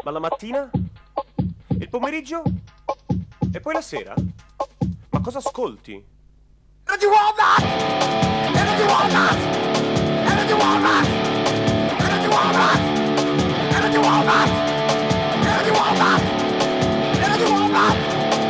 Ma la mattina? Il pomeriggio? E poi la sera? Ma cosa ascolti? Energy Walnut! Energy Walnut! Energy Walnut! Energy Walnut! Energy Walnut! Energy Walnut! Energy Walnut!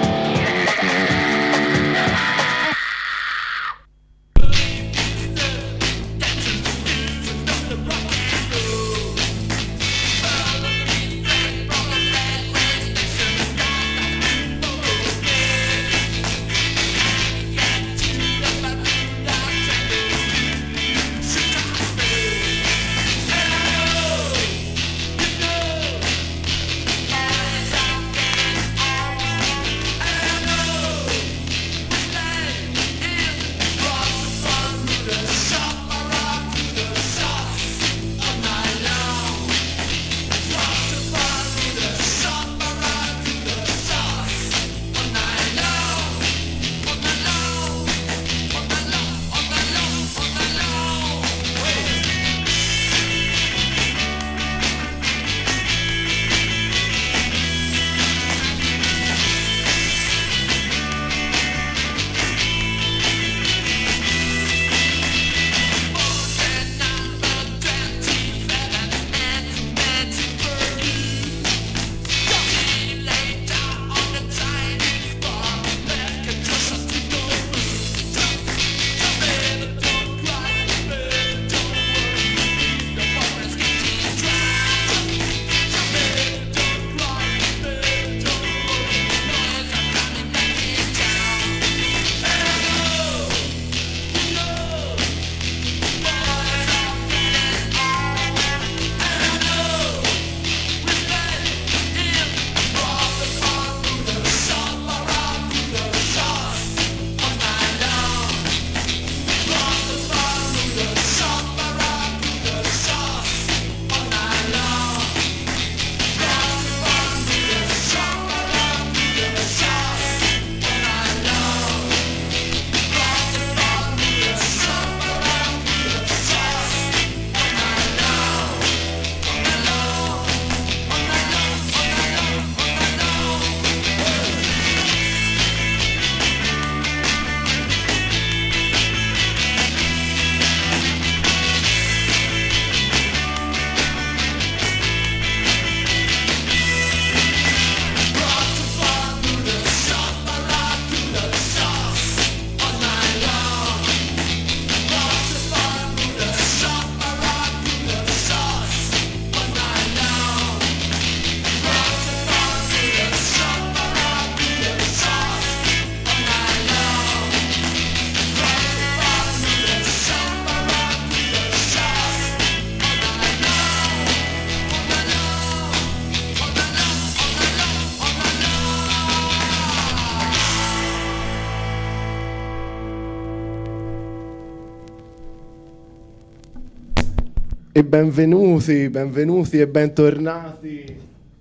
E benvenuti e bentornati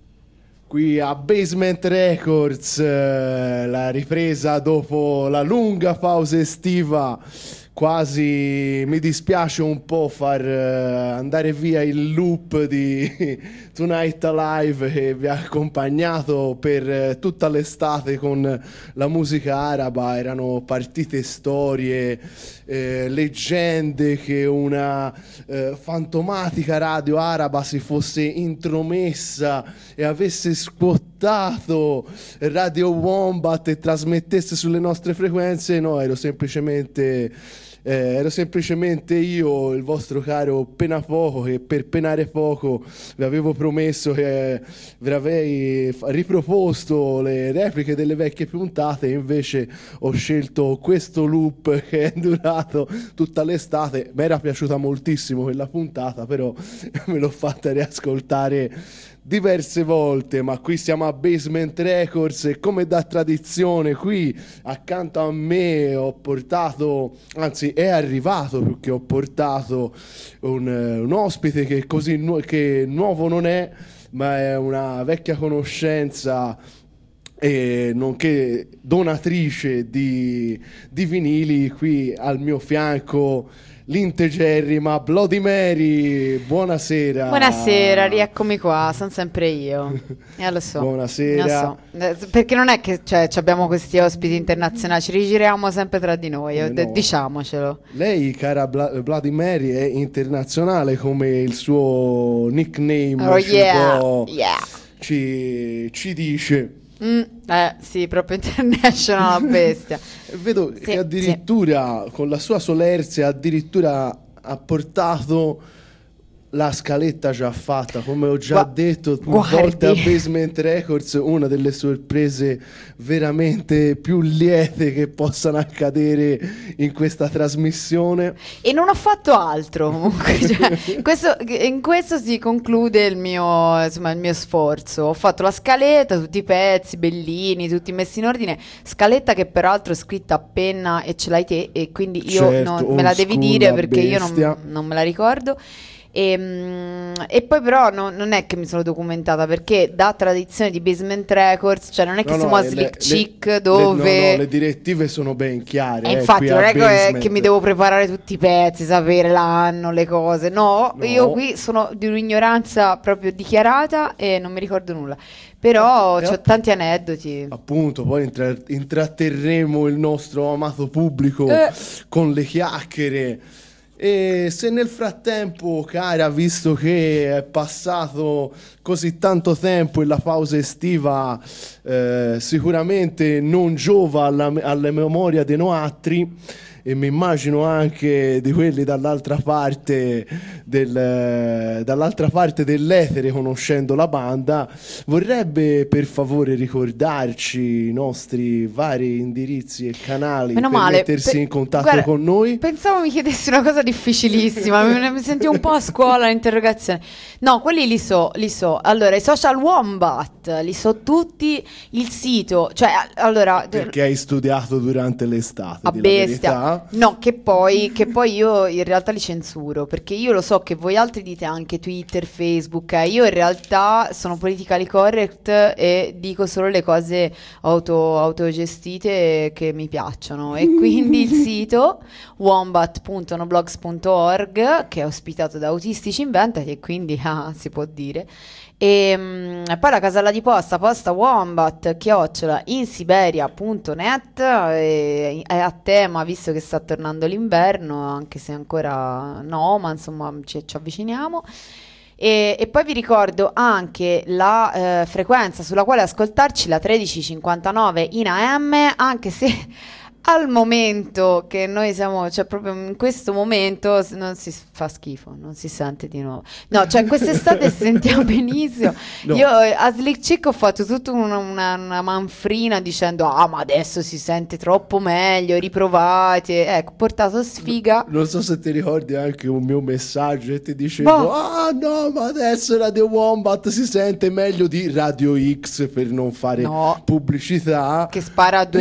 qui a Basement Records, la ripresa dopo la lunga pausa estiva. Quasi mi dispiace un po' far andare via il loop di Tonight Alive che vi ha accompagnato per tutta l'estate con la musica araba. Erano partite storie, leggende che una fantomatica radio araba si fosse intromessa e avesse squattato Radio Wombat e trasmettesse sulle nostre frequenze. No, ero semplicemente io, il vostro caro Penapoco, che per penare poco vi avevo promesso che vi avrei riproposto le repliche delle vecchie puntate, e invece ho scelto questo loop che è durato tutta l'estate. Mi era piaciuta moltissimo quella puntata, però me l'ho fatta riascoltare diverse volte. Ma qui siamo a Basement Records e, come da tradizione, qui accanto a me ho portato, anzi è arrivato più che ho portato, un ospite che così che nuovo non è, ma è una vecchia conoscenza e nonché donatrice di vinili. Qui al mio fianco l'integerrima Bloody Mary. Buonasera. Buonasera, rieccomi qua, sono sempre io. Lo so. Buonasera. Lo so. Perché non è che abbiamo questi ospiti internazionali, ci rigiriamo sempre tra di noi, No. diciamocelo. Lei, cara Bloody Mary, è internazionale come il suo nickname Oh yeah, yeah. ci dice. Sì, proprio international bestia. Vedo Sì, che addirittura con la sua solerzia addirittura ha portato la scaletta già fatta, come ho già detto più guardi. volte a Basement Records. Una delle sorprese veramente più liete che possano accadere in questa trasmissione. E non ho fatto altro comunque, in questo si conclude il mio sforzo. Ho fatto la scaletta, tutti i pezzi bellini, tutti messi in ordine, scaletta che peraltro è scritta a penna e ce l'hai te, e quindi io Certo, me la old devi school, dire la perché io bestia. non me la ricordo. E poi però non è che mi sono documentata, perché da tradizione di Basement Records, cioè non è che siamo a Slick Chick dove le direttive sono ben chiare. e infatti qui non a è Basement. che mi devo preparare tutti i pezzi, sapere l'anno, le cose. No, No. io qui sono di un'ignoranza proprio dichiarata e non mi ricordo nulla. Però E ho tanti aneddoti. Appunto, poi intratterremo il nostro amato pubblico con le chiacchiere. E se nel frattempo, cara, visto che è passato così tanto tempo e la pausa estiva sicuramente non giova alla memoria dei noatri, e mi immagino anche di quelli dall'altra parte dell'etere, conoscendo la banda, vorrebbe per favore ricordarci i nostri vari indirizzi e canali Meno per male, mettersi in contatto guarda, con noi. Pensavo mi chiedessi una cosa difficilissima, mi sentivo un po' a scuola l'interrogazione. No, quelli li so. Allora, i social Wombat, li so tutti, il sito, cioè, allora... Perché hai studiato durante l'estate, A di la bestia. verità. No, che poi io in realtà li censuro, perché io lo so che voi altri dite anche Twitter, Facebook, io in realtà sono politically correct e dico solo le cose autogestite che mi piacciono, e quindi il sito wombat.noblogs.org, che è ospitato da Autistici Inventati, e quindi si può dire. E poi la casella di posta wombat @insiberia.net, è a tema, visto che sta tornando l'inverno, anche se ancora no, ma insomma ci avviciniamo. E poi vi ricordo anche la frequenza sulla quale ascoltarci, la 1359 in AM, anche se al momento che noi siamo, cioè proprio in questo momento non si fa schifo, non si sente di nuovo. No, cioè quest'estate si sentiva benissimo. No. Io a Slick Chick ho fatto tutta una manfrina dicendo ma adesso si sente troppo meglio, riprovate. Ecco, ho portato sfiga. Non so se ti ricordi anche un mio messaggio e ti dicevo no, ma adesso Radio Wombat si sente meglio di Radio X, per non fare No. pubblicità, Che spara a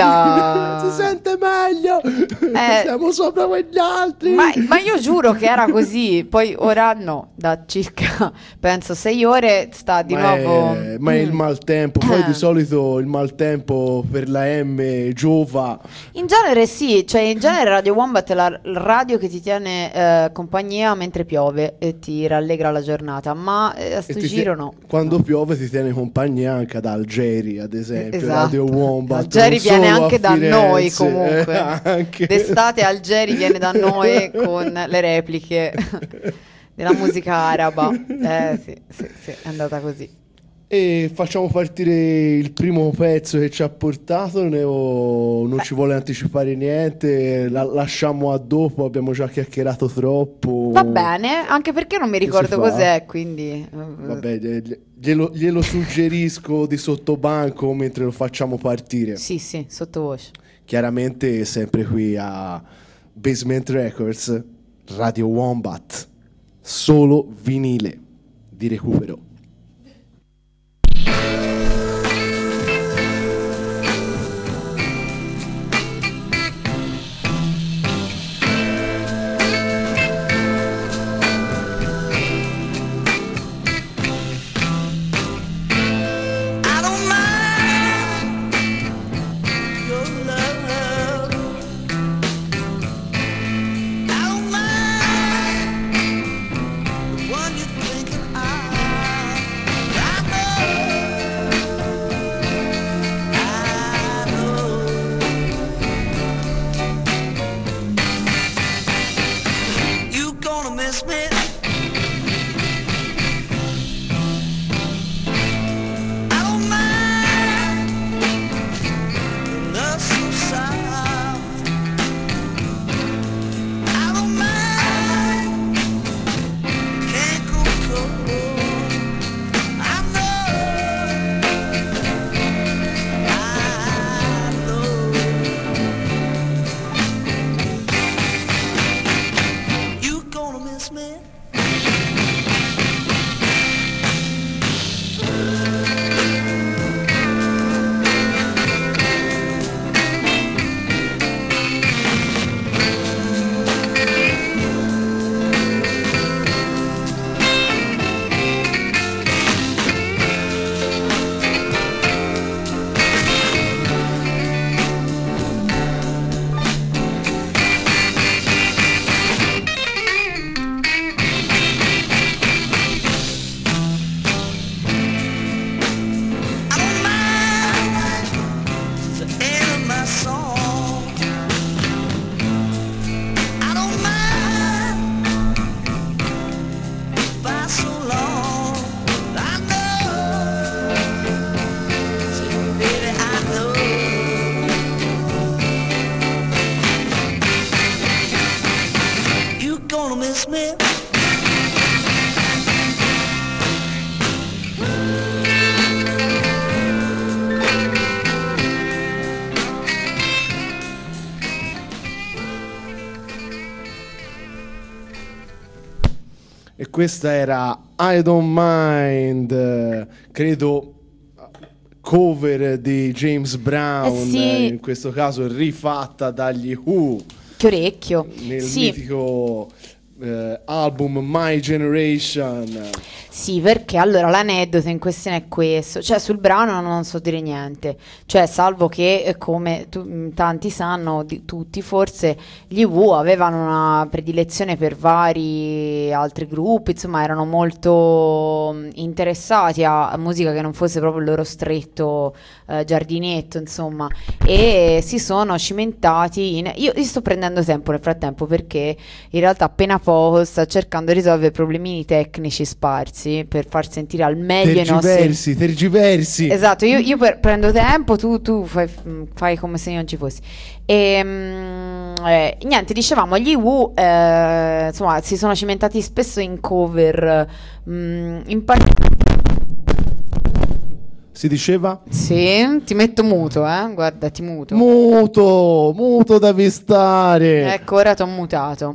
2000. si sente meglio, siamo sopra quegli altri. Ma io giuro che era così, poi ora no, da circa penso 6 ore sta di nuovo. Ma è il maltempo, poi di solito il maltempo per la M giova. In genere sì, cioè in genere Radio Wombat è la radio che ti tiene compagnia mentre piove e ti rallegra la giornata, ma a E sto giro no. Quando No. piove ti tiene compagnia anche ad Algeri, ad esempio. Esatto. Radio Wombat Algeri non viene solo a anche da noi Firenze, comunque. anche. D'estate Algeri viene da noi con le repliche della musica araba. Sì, è andata così. E facciamo partire il primo pezzo che ci ha portato, non ci vuole anticipare niente, lasciamo a dopo, abbiamo già chiacchierato troppo. Va bene, anche perché non mi Che ricordo si fa? cos'è, quindi Vabbè, glielo suggerisco di sottobanco mentre lo facciamo partire. sì, sottovoce. Chiaramente sempre qui a Basement Records, Radio Wombat, solo vinile di recupero. I don't mind Questa era I Don't Mind, credo cover di James Brown, sì. in questo caso rifatta dagli Who Che orecchio. nel Sì. mitico album My Generation. Sì, perché allora l'aneddoto in questione è questo, cioè sul brano non so dire niente, cioè salvo che come tanti sanno, tutti forse, gli Who avevano una predilezione per vari altri gruppi, insomma erano molto interessati a musica che non fosse proprio il loro stretto giardinetto, insomma, e si sono cimentati in... Io sto prendendo tempo nel frattempo perché in realtà appena poco sto cercando di risolvere problemini tecnici sparsi per far sentire al meglio i nostri... Tergiversi. Esatto, io prendo tempo, tu fai come se io non ci fossi. E niente, dicevamo, gli Who insomma si sono cimentati spesso in cover, in Si diceva? Sì, ti metto muto, guarda, ti muto. Muto devi stare. Ecco, ora ti ho mutato.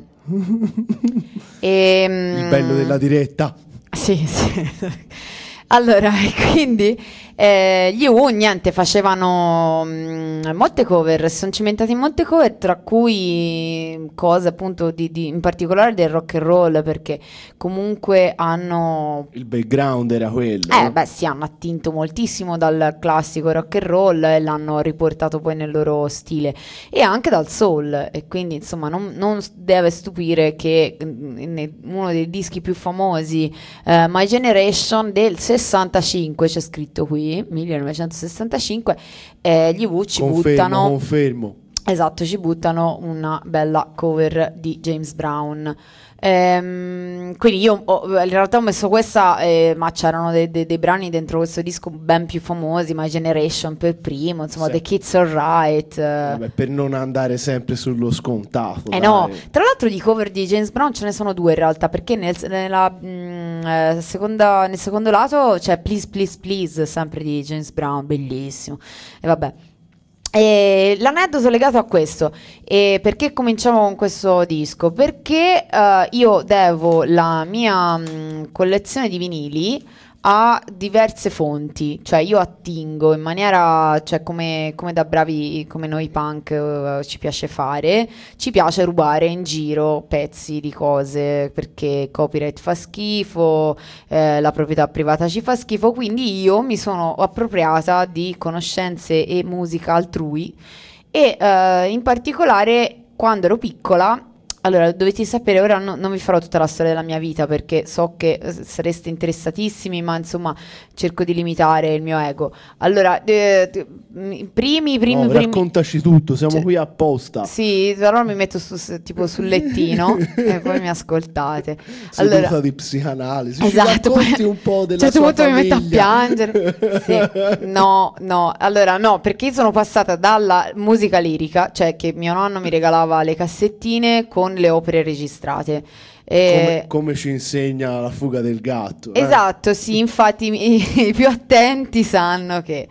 Il bello della diretta. Sì, sì. Allora, quindi gli Who niente facevano molte cover, si sono cimentati in molte cover, tra cui cose appunto in particolare del rock and roll, perché comunque hanno... Il background era quello. Beh sì, hanno attinto moltissimo dal classico rock and roll e l'hanno riportato poi nel loro stile, e anche dal soul, e quindi insomma non deve stupire che uno dei dischi più famosi, My Generation del 65, c'è scritto qui 1965, gli Who ci buttano, confermo. esatto, ci buttano una bella cover di James Brown. Quindi io in realtà ho messo questa, ma c'erano dei brani dentro questo disco ben più famosi, My Generation per primo, insomma, Sì. The Kids Alright. Vabbè, per non andare sempre sullo scontato. No, dai. tra l'altro di cover di James Brown ce ne sono due in realtà, perché nel secondo lato c'è Please Please Please, sempre di James Brown, bellissimo. E vabbè. E l'aneddoto legato a questo, perché cominciamo con questo disco? Perché io devo la mia collezione di vinili a diverse fonti, cioè io attingo in maniera, cioè come da bravi come noi punk ci piace fare, ci piace rubare in giro pezzi di cose perché copyright fa schifo, la proprietà privata ci fa schifo, quindi io mi sono appropriata di conoscenze e musica altrui, e in particolare quando ero piccola. Allora, dovete sapere, ora non vi farò tutta la storia della mia vita perché so che sareste interessatissimi, ma insomma cerco di limitare il mio ego. Allora, primi, raccontaci tutto, siamo cioè, qui apposta. sì, però mi metto tipo sul lettino e poi mi ascoltate. Seduta Allora, di psicanalisi. esatto, Ci racconti un po' della certo sua punto mi metto a famiglia. piangere. Sì. No, allora no, perché io sono passata dalla musica lirica, cioè che mio nonno mi regalava le cassettine con le opere registrate. Come ci insegna La fuga del gatto. Esatto, sì, infatti i più attenti sanno che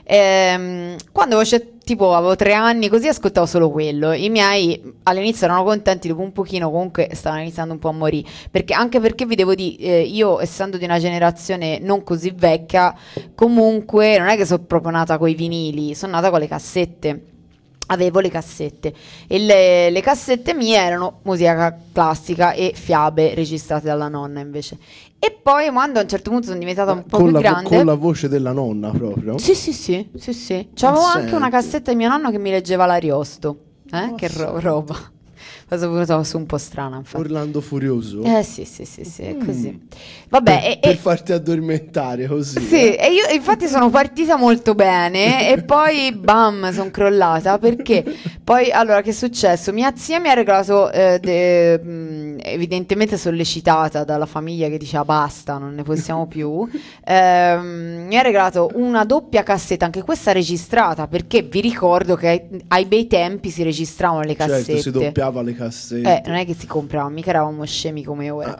quando avevo 3 anni, così ascoltavo solo quello. I miei all'inizio erano contenti, dopo un pochino comunque stavano iniziando un po' a morire, anche perché vi devo dire, io essendo di una generazione non così vecchia, comunque non è che sono proprio nata con i vinili, sono nata con le cassette. Avevo le cassette e le cassette mie erano musica classica e fiabe registrate dalla nonna invece. E poi quando a un certo punto sono diventata un po' più grande, con la voce della nonna proprio. sì. C'avevo anche una senti. cassetta di mio nonno che mi leggeva l'Ariosto. Che senti. roba. Cosa venuta su un po' strana, infatti. Orlando Furioso. Sì, è così. Vabbè, per farti addormentare così. sì, e io infatti sono partita molto bene e poi bam, sono crollata perché poi allora che è successo? Mia zia mi ha regalato, evidentemente sollecitata dalla famiglia che diceva basta, non ne possiamo più, mi ha regalato una doppia cassetta, anche questa registrata, perché vi ricordo che ai bei tempi si registravano le cassette. Certo, si doppiava le cassette. Non è che si compravano, mica eravamo scemi come ora.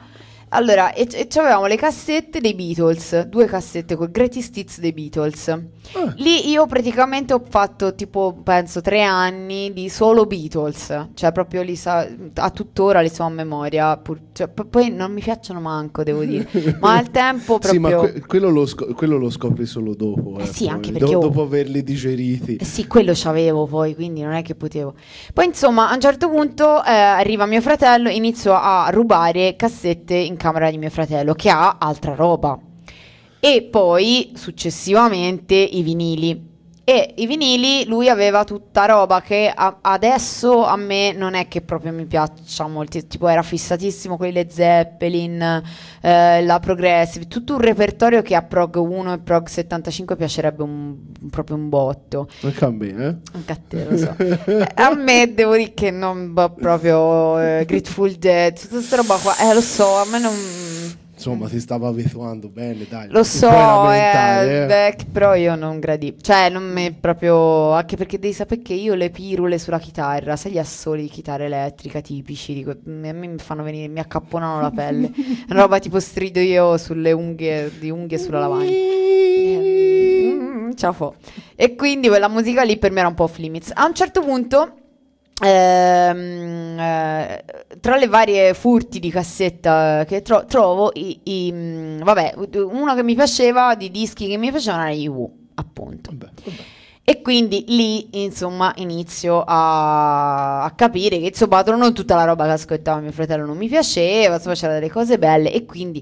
Allora, e avevamo le cassette dei Beatles, 2 cassette con Greatest Hits dei Beatles. Lì io praticamente ho fatto tipo, penso, 3 anni di solo Beatles, cioè proprio a tuttora li so a memoria, cioè, poi non mi piacciono manco, devo dire, ma al tempo proprio... Sì, ma quello lo scopri solo dopo. Sì, poi. anche perché Dopo averli digeriti. Sì, quello c'avevo poi, quindi non è che potevo. Poi insomma, a un certo punto arriva mio fratello, inizio a rubare cassette in camera di mio fratello, che ha altra roba. E poi, successivamente, i vinili. E i vinili, lui aveva tutta roba che adesso a me non è che proprio mi piaccia molto, tipo era fissatissimo con i Led Zeppelin, la Progressive, tutto un repertorio che a Prog 1 e Prog 75 piacerebbe proprio un botto. Anche a me, eh? Anche a te, lo so. A me devo dire che non va proprio Grateful Dead, tutta questa roba qua, lo so, a me non... Insomma, si stava abituando bene, dai. Lo so, però io non gradivo. Cioè, non mi proprio... Anche perché devi sapere che io le pirule sulla chitarra, sai gli assoli di chitarra elettrica tipici, a me mi fanno venire, mi accapponano la pelle. È una roba tipo strido io sulle unghie sulla lavagna. Ciao fo. E quindi quella musica lì per me era un po' off limits. A un certo punto... tra le varie furti di cassetta che trovo vabbè, uno che mi piaceva, di dischi che mi piacevano, era i Who, appunto. Vabbè. E quindi lì insomma inizio a capire che insomma non tutta la roba che ascoltava mio fratello non mi piaceva, insomma c'erano delle cose belle, e quindi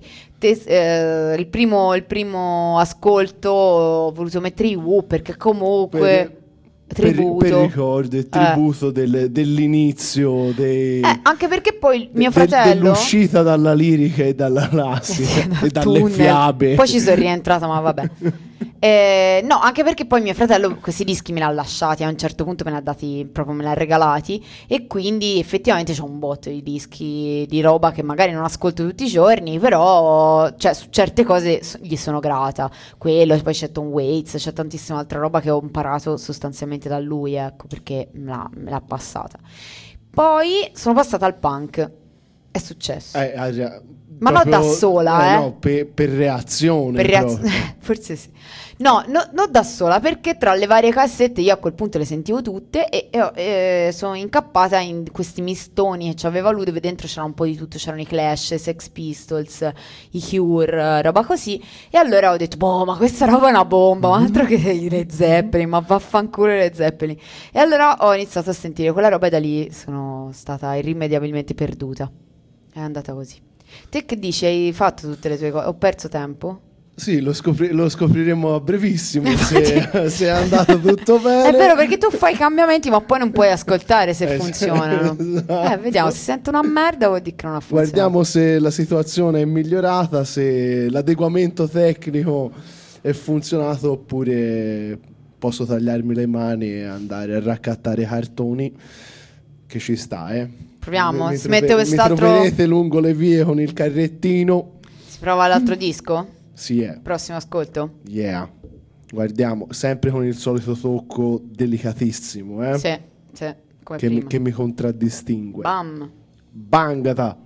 il primo ascolto ho voluto mettere i Who perché comunque tributo. Per ricordo e tributo dell'inizio anche perché poi mio fratello dell'uscita dalla lirica e dalla classica e dalle tunnel. fiabe. Poi ci sono rientrata, ma vabbè. No, anche perché poi mio fratello questi dischi me li ha lasciati, a un certo punto me li ha dati, proprio me li ha regalati, e quindi effettivamente c'ho un botto di dischi di roba che magari non ascolto tutti i giorni, però cioè su certe cose gli sono grata. Quello, poi c'è Tom Waits, c'è tantissima altra roba che ho imparato sostanzialmente da lui, ecco, perché me l'ha passata. Poi sono passata al punk. È successo. Ma non da sola, no, per reazione. Forse sì. No, non da sola, perché tra le varie cassette io a quel punto le sentivo tutte e sono incappata in questi mistoni che c'aveva lui, dove dentro c'era un po' di tutto, c'erano i Clash, i Sex Pistols, i Cure, roba così, e allora ho detto, boh, ma questa roba è una bomba, ma altro che i Led Zeppelin, ma vaffanculo i Led Zeppelin. E allora ho iniziato a sentire quella roba e da lì sono stata irrimediabilmente perduta. È andata così. Te che dici? Hai fatto tutte le tue cose? Ho perso tempo? Sì, lo scopriremo a brevissimo se è andato tutto bene. È vero, perché tu fai cambiamenti ma poi non puoi ascoltare se funzionano. Esatto. Vediamo, se sento una merda vuol dire che non ha funzionato. Guardiamo se la situazione è migliorata, se l'adeguamento tecnico è funzionato, oppure posso tagliarmi le mani e andare a raccattare i cartoni, che ci sta, Proviamo, mi si mette quest'altro... Mi troverete lungo le vie con il carrettino. Si prova l'altro disco? Sì, Prossimo ascolto? Yeah. Guardiamo, sempre con il solito tocco delicatissimo, Sì, come prima. che mi contraddistingue. Bam. Bangata.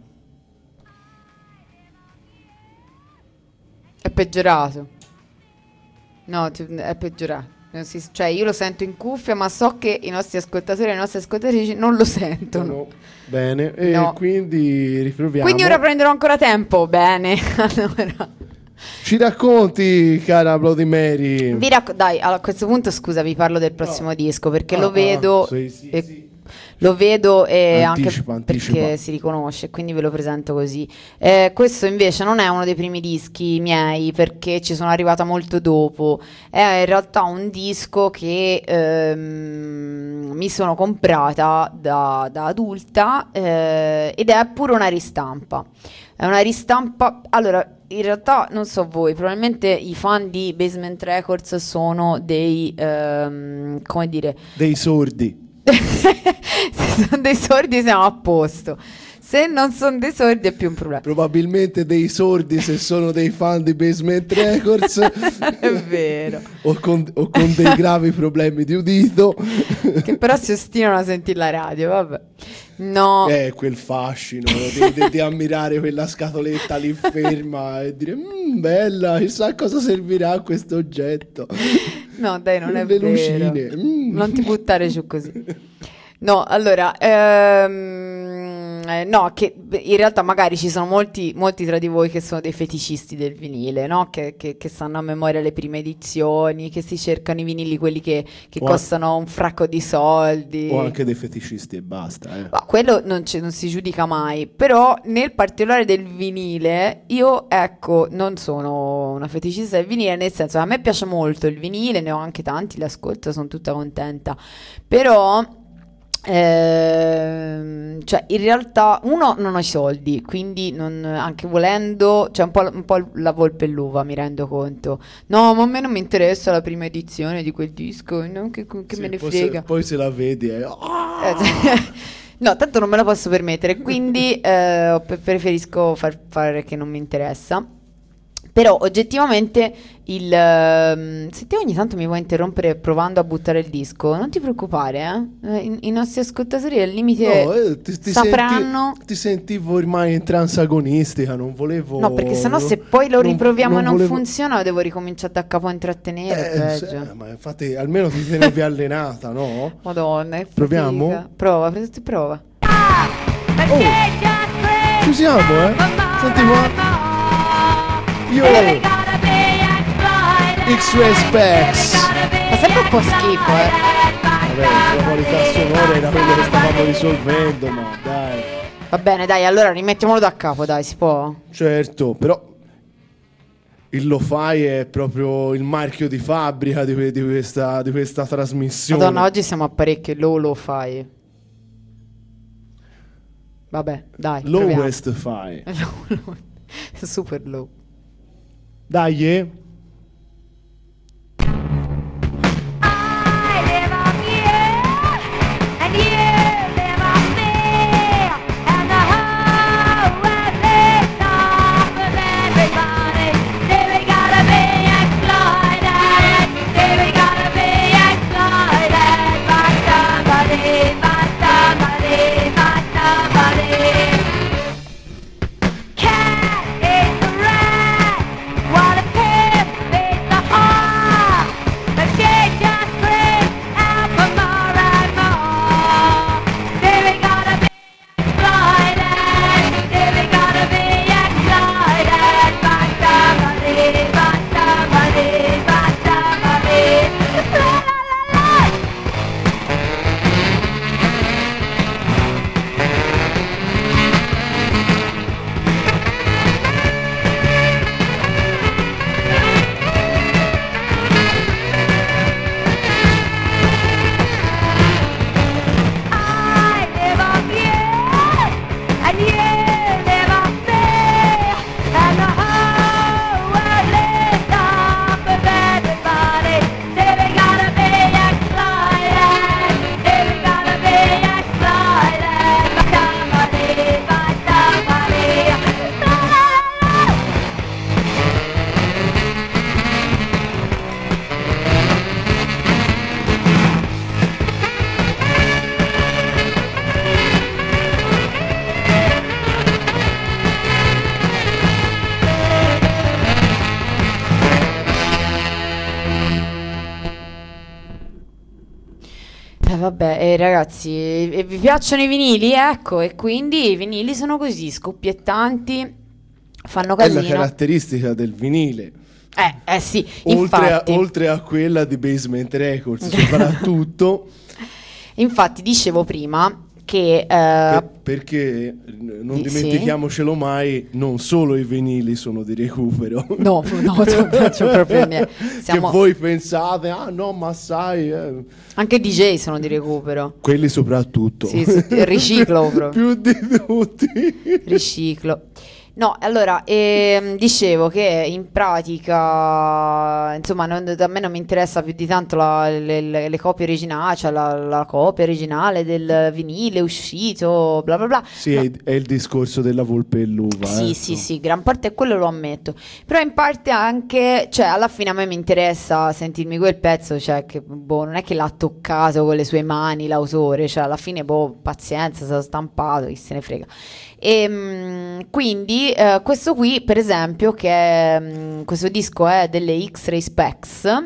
È peggiorato. No, è peggiorato. Cioè io lo sento in cuffia, ma so che i nostri ascoltatori e le nostre ascoltatrici non lo sentono. No. Bene, e No. quindi riproviamo. Quindi ora prenderò ancora tempo. Bene, allora Ci racconti, cara Bloody Mary. dai, a questo punto scusa, vi parlo del prossimo disco, perché lo vedo sì, e sì. lo vedo e Anticipa. anche perché si riconosce, quindi ve lo presento così. Questo invece non è uno dei primi dischi miei, perché ci sono arrivata molto dopo. È in realtà un disco che mi sono comprata da adulta, ed è pure una ristampa. È una ristampa. Allora, in realtà non so voi, probabilmente i fan di Basement Records sono dei come dire, Dei sordi. se sono dei sordi siamo a posto. Se non sono dei sordi è più un problema. Probabilmente dei sordi se sono dei fan di Basement Records. È vero. o con dei gravi problemi di udito. Che però si ostinano a sentire la radio, vabbè. No. Quel fascino di ammirare quella scatoletta lì ferma e dire bella, chissà a cosa servirà questo oggetto. No, dai, non è Le vero. lucine. Non ti buttare giù così. No, allora, no, che in realtà magari ci sono molti tra di voi che sono dei feticisti del vinile, no? Che sanno a memoria le prime edizioni, che si cercano i vinili, quelli che costano un fracco di soldi. O anche dei feticisti e basta. Ma quello non si giudica mai, però nel particolare del vinile, io ecco, non sono una feticista del vinile, nel senso che a me piace molto il vinile, ne ho anche tanti, li ascolto, sono tutta contenta, però... cioè in realtà uno non ho i soldi, quindi anche volendo, cioè un po' la volpe e l'uva, mi rendo conto. No, ma a me non mi interessa la prima edizione di quel disco, no, che Sì, me ne poi frega. poi se la vedi No, tanto non me la posso permettere, quindi preferisco fare che non mi interessa. Però oggettivamente se te ogni tanto mi vuoi interrompere provando a buttare il disco, non ti preoccupare, I nostri ascoltatori al limite sapranno. Ti sentivo ormai in transagonistica, non volevo. No, perché sennò se poi lo riproviamo e non volevo- funziona, devo ricominciare da capo a intrattenere, peggio. ma infatti almeno ti tenevi allenata, no? Madonna, è Proviamo? fatica. Prova, prova. Ci siamo, Senti qua. Io X-Ray Specs. Fa sempre un po' schifo, Vabbè, la qualità sonora era quello che stavamo risolvendo, ma dai. Va bene, dai, allora rimettiamolo da capo, dai, si può? Certo, però il lo-fi è proprio il marchio di fabbrica di questa trasmissione. Madonna, oggi siamo a parecchio, lo fai. Vabbè, dai, Low proviamo. West Fi. Super low. Dai, Vabbè, ragazzi, vi piacciono i vinili? Ecco, e quindi i vinili sono così, scoppiettanti, fanno è la casino. caratteristica del vinile. Sì, infatti. Oltre a quella di Basement Records, soprattutto. Infatti, dicevo prima che... perché non sì. dimentichiamocelo mai, non solo i vinili sono di recupero. No, c'è proprio niente. Che voi pensate, no, ma sai... Anche DJ sono di recupero. Quelli soprattutto. Sì, riciclo proprio. Più di tutti. Riciclo. No, allora, dicevo che in pratica, insomma, a me non mi interessa più di tanto le copie originali, cioè la copia originale del vinile uscito, bla bla bla. Sì, No. è il discorso della volpe e l'uva. Sì, sì, sì, gran parte è quello, lo ammetto. Però in parte anche, cioè, alla fine a me mi interessa sentirmi quel pezzo, cioè, che boh, non è che l'ha toccato con le sue mani l'autore, cioè, alla fine, boh, pazienza, è stato stampato, chi se ne frega. Quindi questo qui, per esempio, questo disco è delle X-Ray Specs,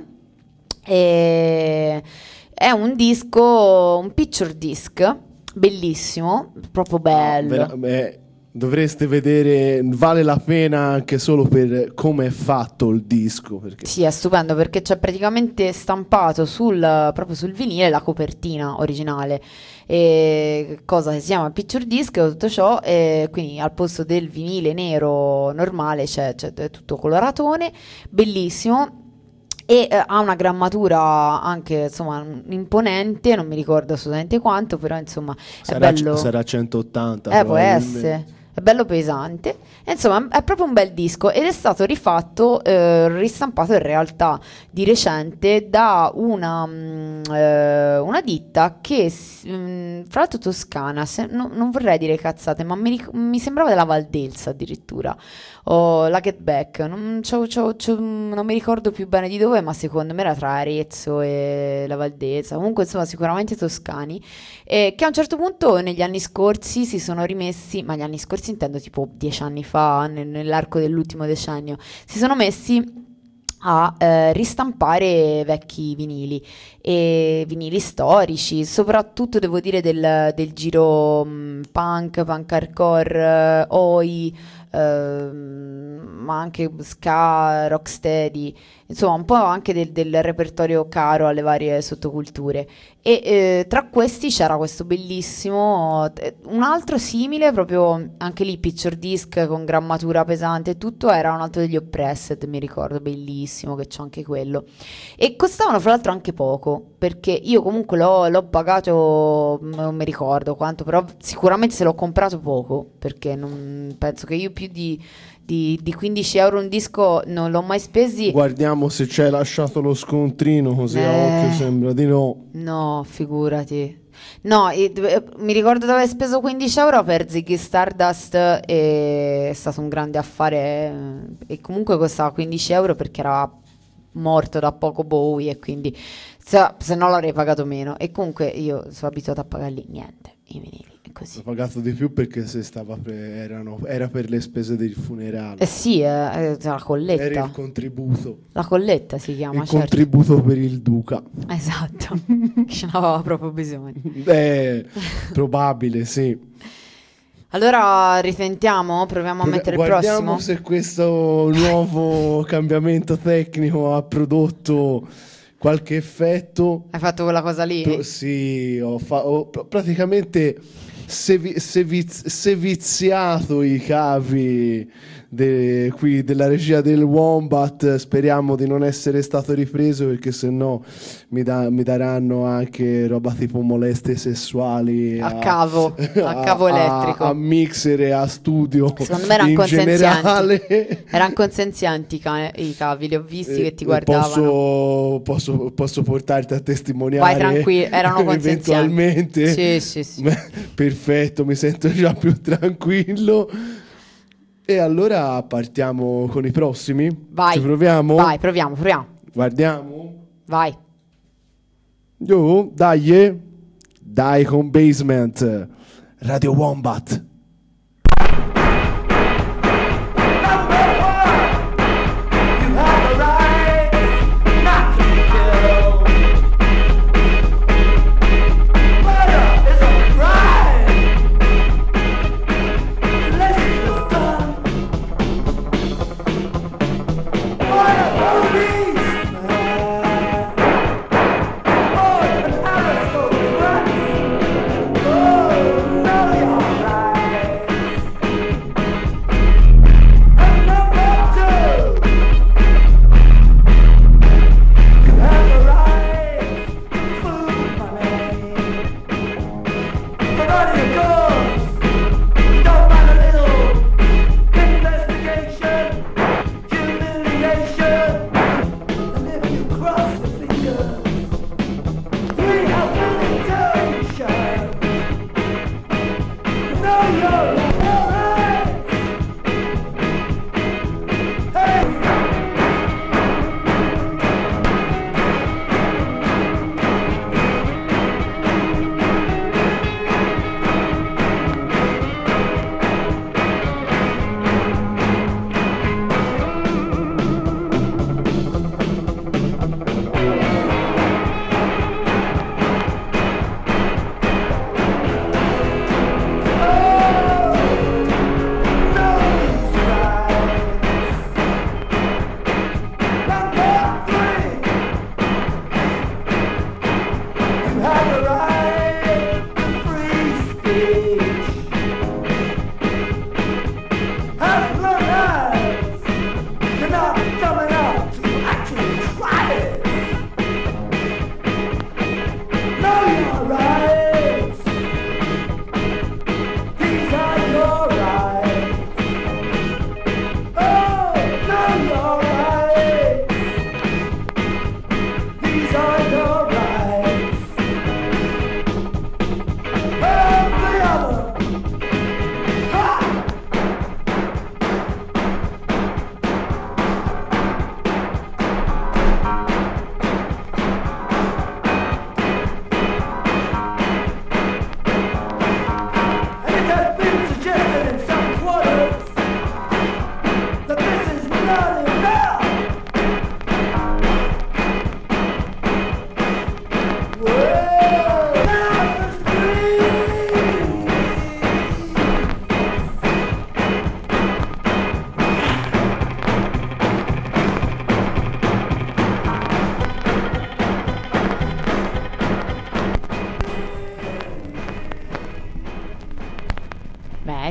è un disco, un picture disc, bellissimo, proprio bello. Dovreste vedere, vale la pena anche solo per come è fatto il disco. Perché... Sì, è stupendo perché c'è praticamente stampato proprio sul vinile la copertina originale, cosa che si chiama picture disc e tutto ciò, e quindi al posto del vinile nero normale c'è tutto coloratone, bellissimo. E ha una grammatura anche insomma imponente, non mi ricordo assolutamente quanto, però insomma è bello. Sarà 180. Può essere. È bello pesante. E, insomma, è proprio un bel disco ed è stato rifatto, ristampato in realtà di recente da una ditta che, fra l'altro toscana, non vorrei dire cazzate, ma mi sembrava della Valdelsa addirittura, o la Get Back, non mi ricordo più bene di dove, ma secondo me era tra Arezzo e la Valdelsa, comunque insomma sicuramente toscani, che a un certo punto negli anni scorsi si sono rimessi, ma gli anni scorsi intendo tipo 10 anni fa, nell'arco dell'ultimo decennio, si sono messi a ristampare vecchi vinili e vinili storici, soprattutto devo dire del giro punk hardcore, oi, ma anche ska, rocksteady, insomma un po' anche del repertorio caro alle varie sottoculture. E tra questi c'era questo bellissimo, un altro simile, proprio anche lì picture disc con grammatura pesante e tutto, era un altro degli Oppressed, mi ricordo, bellissimo, che c'ho anche quello. E costavano fra l'altro anche poco, perché io comunque l'ho pagato, non mi ricordo quanto, però sicuramente se l'ho comprato poco, perché non penso che io più di 15 euro un disco non l'ho mai spesi. Guardiamo se ci hai lasciato lo scontrino, così a occhio sembra di no. No, figurati. No, mi ricordo di aver speso 15 euro per Ziggy Stardust, e è stato un grande affare, e comunque costava 15 euro perché era morto da poco Bowie, e quindi se no l'avrei pagato meno. E comunque io sono abituata a pagarli niente, i vinili. Così. Ho pagato di più perché se stava era per le spese del funerale. Sì, la colletta. Era il contributo. La colletta si chiama, Il certo. contributo per il duca. Esatto, ce n'aveva proprio bisogno. Probabile, sì. Allora ritentiamo, proviamo a mettere il prossimo. Guardiamo se questo nuovo cambiamento tecnico ha prodotto qualche effetto. Hai fatto quella cosa lì? Sì, ho praticamente seviziato i cavi qui della regia del Wombat. Speriamo di non essere stato ripreso, perché sennò mi daranno anche roba tipo molestie sessuali a cavo elettrico, a mixer e a studio. Secondo me erano in consenzienti. generale. Erano consenzienti i cavi, li ho visti che ti guardavano. Posso portarti a testimoniare. Vai tranquillo, erano consenzienti. Eventualmente. Sì. Perfetto, mi sento già più tranquillo. E allora partiamo con i prossimi? Vai. Ci proviamo? Vai, proviamo. Guardiamo? Vai. Io, dai con Basement. Radio Wombat. Oh, no, you're right.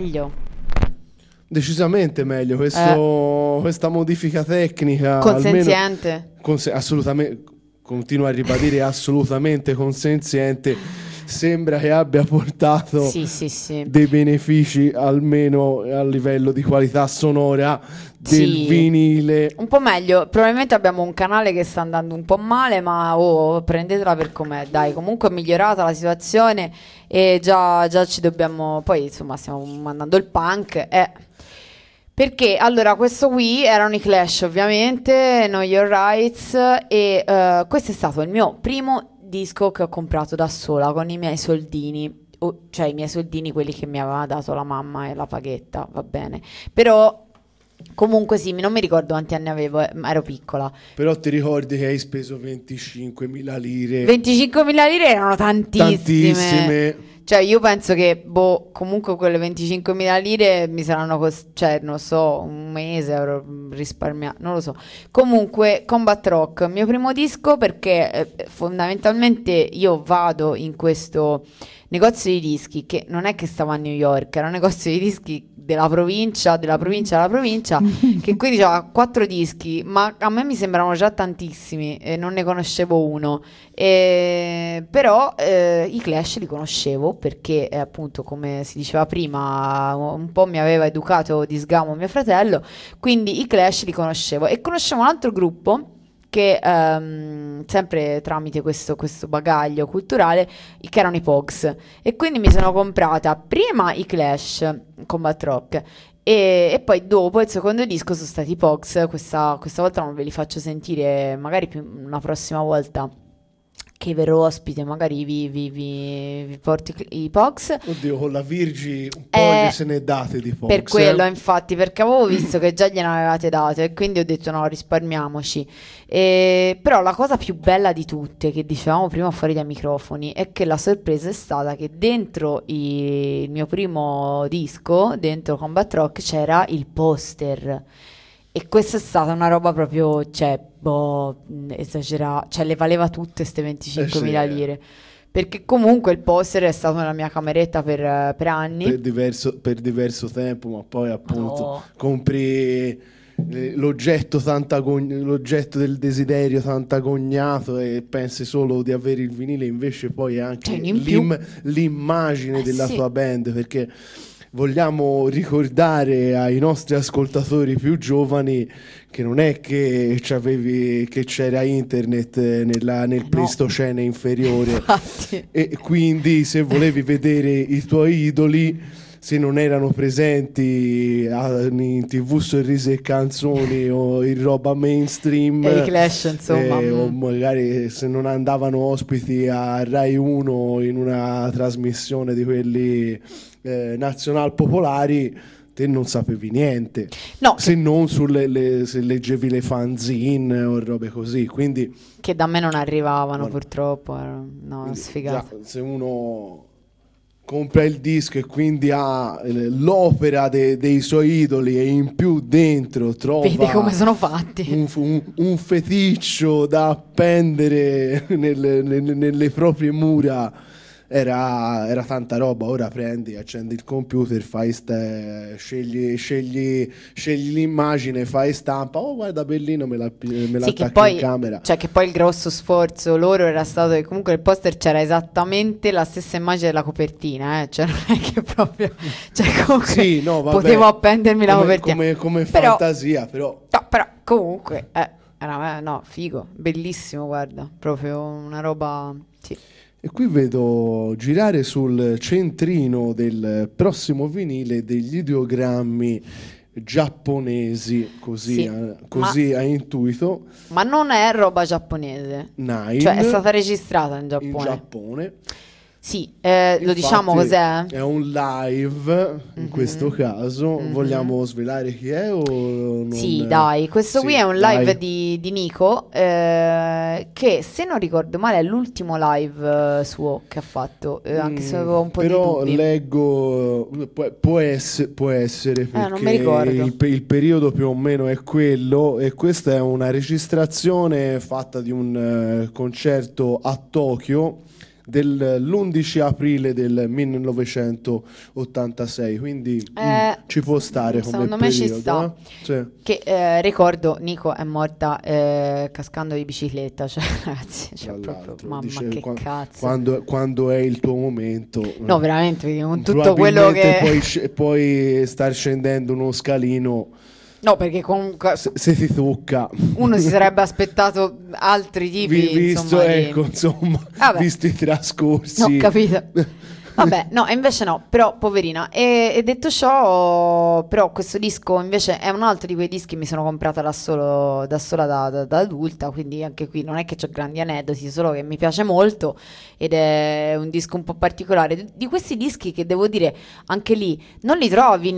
meglio. Decisamente meglio. Questa modifica tecnica. Consenziente. Assolutamente. Continuo a ribadire assolutamente consenziente. Sembra che abbia portato Sì. dei benefici almeno a livello di qualità sonora del vinile. Un po' meglio. Probabilmente abbiamo un canale che sta andando un po' male, ma prendetela per com'è. Dai, comunque è migliorata la situazione e già ci dobbiamo. Poi insomma stiamo mandando il punk. Perché allora questo qui erano i Clash, ovviamente, Know Your Rights, e questo è stato il mio primo disco che ho comprato da sola con i miei soldini, cioè i miei soldini, quelli che mi aveva dato la mamma e la paghetta, va bene. Però comunque sì, non mi ricordo quanti anni avevo, ero piccola. Però ti ricordi che hai speso 25.000 lire? 25.000 lire erano tantissime. Cioè io penso che comunque quelle 25.000 lire mi saranno cioè non so, un mese avrò risparmiato, non lo so. Comunque Combat Rock, mio primo disco, perché fondamentalmente io vado in questo negozio di dischi che non è che stava a New York, era un negozio di dischi della provincia, che quindi aveva 4 dischi, ma a me mi sembravano già tantissimi e non ne conoscevo uno. Però i Clash li conoscevo perché appunto, come si diceva prima, un po' mi aveva educato di sgamo mio fratello, quindi i Clash li conoscevo e conoscevo un altro gruppo che sempre tramite questo bagaglio culturale, che erano i Pogs, e quindi mi sono comprata prima i Clash, Combat Rock, e poi dopo il secondo disco sono stati i Pogs. Questa volta non ve li faccio sentire, magari una prossima volta che verrò ospite magari vi porto i Pogs. Oddio, con la Virgi un po' se ne date di Pogs. Per quello, infatti, perché avevo visto che già gliene avevate dato e quindi ho detto no, risparmiamoci. Però la cosa più bella di tutte, che dicevamo prima fuori dai microfoni, è che la sorpresa è stata che dentro il mio primo disco, dentro Combat Rock, c'era il poster. E questa è stata una roba proprio, cioè, esagerata, cioè le valeva tutte ste 25.000 lire. Perché comunque il poster è stato nella mia cameretta per anni. Per diverso tempo, ma poi appunto compri l'oggetto del desiderio tantagognato e pensi solo di avere il vinile, invece poi anche l'immagine della tua band, perché vogliamo ricordare ai nostri ascoltatori più giovani che non è che c'era internet nel Pleistocene inferiore. Infatti. E quindi se volevi vedere i tuoi idoli, se non erano presenti in TV Sorrisi e Canzoni o in roba mainstream, e i Clash, insomma, o magari se non andavano ospiti a Rai 1 in una trasmissione di quelli nazional popolari, te non sapevi niente, no, se non se leggevi le fanzine o robe così, quindi che da me non arrivavano, purtroppo. No, sfigato. Se uno compra il disco e quindi ha l'opera dei suoi idoli e in più dentro trova, vedi come sono fatti, un feticcio da appendere nelle proprie mura. Era tanta roba. Ora prendi, accendi il computer, scegli l'immagine, fai stampa, oh guarda bellino, me l'attacco in camera. Cioè che poi il grosso sforzo loro era stato che comunque il poster c'era esattamente la stessa immagine della copertina, cioè non è che proprio, cioè comunque sì, no, vabbè, potevo appendermi la copertina come fantasia, però comunque era no, figo, bellissimo, guarda, proprio una roba, sì. E qui vedo girare sul centrino del prossimo vinile degli ideogrammi giapponesi, così a intuito. Ma non è roba giapponese. Nine, cioè è stata registrata in Giappone. In Giappone. Sì, lo diciamo cos'è? È un live, in questo caso. Vogliamo svelare chi è o non? Sì, dai, questo qui è un live di Nico, che se non ricordo male è l'ultimo live suo che ha fatto, anche se avevo un po' però di dubbi. Leggo, può essere perché non mi ricordo. il periodo più o meno è quello, e questa è una registrazione fatta di un concerto a Tokyo dell'11 aprile del 1986, quindi ci può stare come secondo me ci periodo, sta. Sì. Che ricordo, Nico è morta cascando di bicicletta, cioè ragazzi, cioè, Tra proprio, l'altro, mamma dice, che cazzo. quando è il tuo momento, No, veramente, perché con tutto quello probabilmente che... puoi star scendendo uno scalino, No, perché comunque se ti tocca. uno si sarebbe aspettato altri tipi, Visto, insomma, ecco, insomma, Vabbè. visto i trascorsi. Ho capito. Vabbè, no, invece no, però poverina. E detto ciò, però questo disco invece è un altro di quei dischi che mi sono comprata da sola da adulta, quindi anche qui non è che ho grandi aneddoti, solo che mi piace molto ed è un disco un po' particolare. Di questi dischi che devo dire, anche lì, non li trovi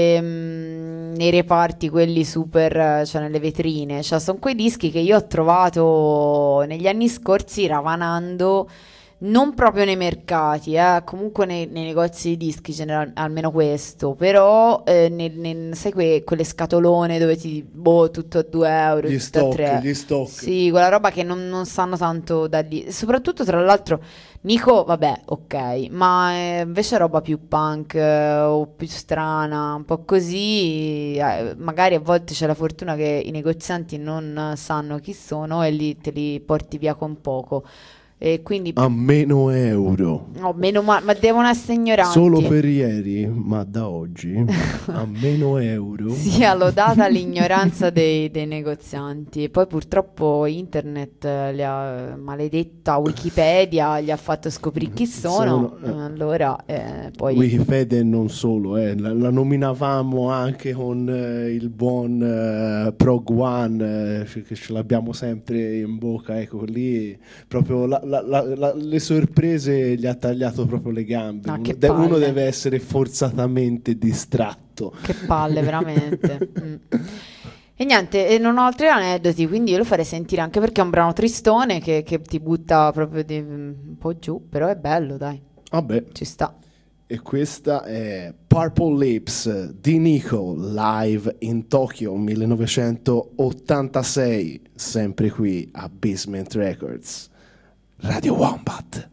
nei reparti, quelli super, cioè nelle vetrine, cioè sono quei dischi che io ho trovato negli anni scorsi ravanando. Non proprio nei mercati, comunque nei negozi di dischi, almeno questo, però sai quelle scatolone dove tutto a 2 euro, Gli tutto a 3 euro. gli stock. Sì, quella roba che non sanno tanto da lì. Soprattutto, tra l'altro, Nico, vabbè, ok, ma invece roba più punk o più strana, un po' così, magari a volte c'è la fortuna che i negozianti non sanno chi sono e lì te li porti via con poco. E quindi A -euro. no, meno ma devono essere ignoranti. Solo per ieri, ma da oggi a -euro. Sia lodata l'ignoranza dei negozianti. E poi purtroppo internet, maledetta Wikipedia, gli ha fatto scoprire chi sono. Allora, poi... Wikipedia e non solo, la nominavamo anche con il buon Prog One, che ce l'abbiamo sempre in bocca, ecco lì proprio le sorprese gli ha tagliato proprio le gambe. Ah, che Uno palle. deve essere forzatamente distratto. Che palle, veramente. E niente, non ho altri aneddoti, quindi io lo farei sentire anche perché è un brano tristone che ti butta proprio un po' giù, però è bello, dai, Vabbè, ci sta. e questa è Purple Lips di Nico live in Tokyo 1986, sempre qui a Basement Records. Radio Wombat.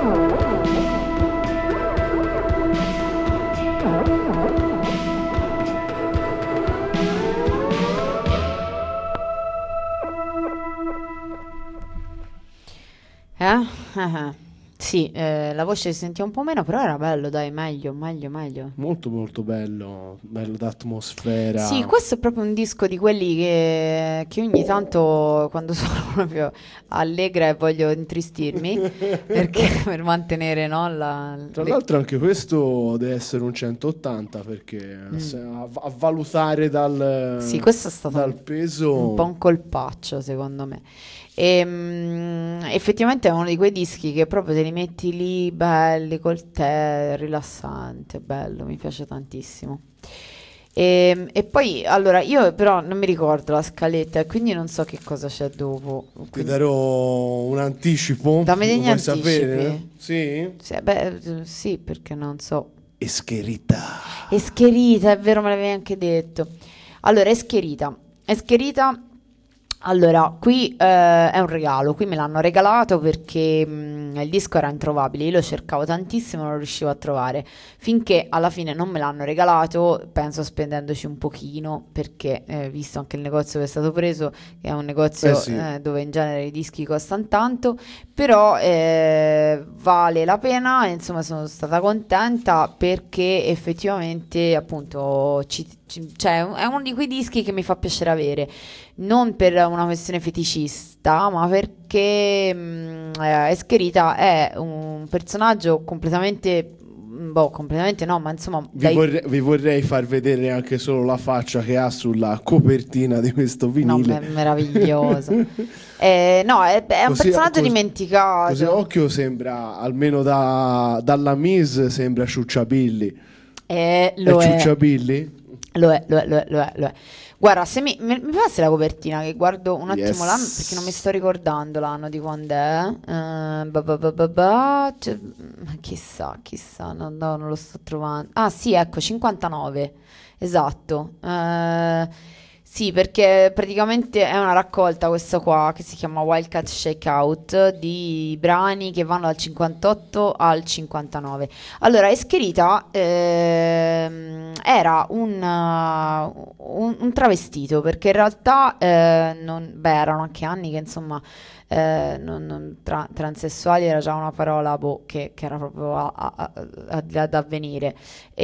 Sì, la voce si sentiva un po' meno, però era bello, dai, meglio, meglio, meglio. Molto molto bello, bello d'atmosfera. Sì, questo è proprio un disco di quelli che ogni tanto, quando sono proprio allegra e voglio intristirmi, perché per mantenere, no, Tra l'altro anche questo deve essere un 180 perché a valutare Sì, questo è stato dal peso un po' un colpaccio, secondo me. Effettivamente è uno di quei dischi che proprio te li metti lì belli col tè, rilassante, bello, mi piace tantissimo. E poi, allora, io però non mi ricordo la scaletta e quindi non so che cosa c'è dopo. ti Quindi, darò un anticipo. dammi degli Vuoi anticipi. sapere? Sì? Sì, perché non so. Escherita. Escherita, è vero, me l'avevi anche detto. Allora, Escherita. Escherita, allora, qui è un regalo, qui me l'hanno regalato perché il disco era introvabile, io lo cercavo tantissimo, non lo riuscivo a trovare, finché alla fine non me l'hanno regalato, penso spendendoci un pochino, perché visto anche il negozio che è stato preso, che è un negozio Sì. dove in genere i dischi costano tanto, però vale la pena, insomma sono stata contenta perché effettivamente appunto cioè, è uno di quei dischi che mi fa piacere avere, non per una questione feticista, ma perché Escherita è un personaggio completamente, completamente no, ma insomma Vi vorrei far vedere anche solo la faccia che ha sulla copertina di questo no, vinile. meraviglioso. No, è un Così- personaggio così- dimenticato. Così a occhio sembra, almeno dalla Mise, sembra Ciucciabilli. Lo è è. Ciucciabilli? Lo è. Guarda, se mi passi la copertina che guardo un attimo Yes. l'anno perché non mi sto ricordando l'anno di quando è. Chissà, non lo sto trovando. Ah, sì, ecco, 59. Esatto. Sì, perché praticamente è una raccolta questa qua che si chiama Wildcat Shakeout di brani che vanno dal 58 al 59. Allora, Escherita era un travestito perché in realtà erano anche anni che insomma transessuali era già una parola che era proprio ad avvenire.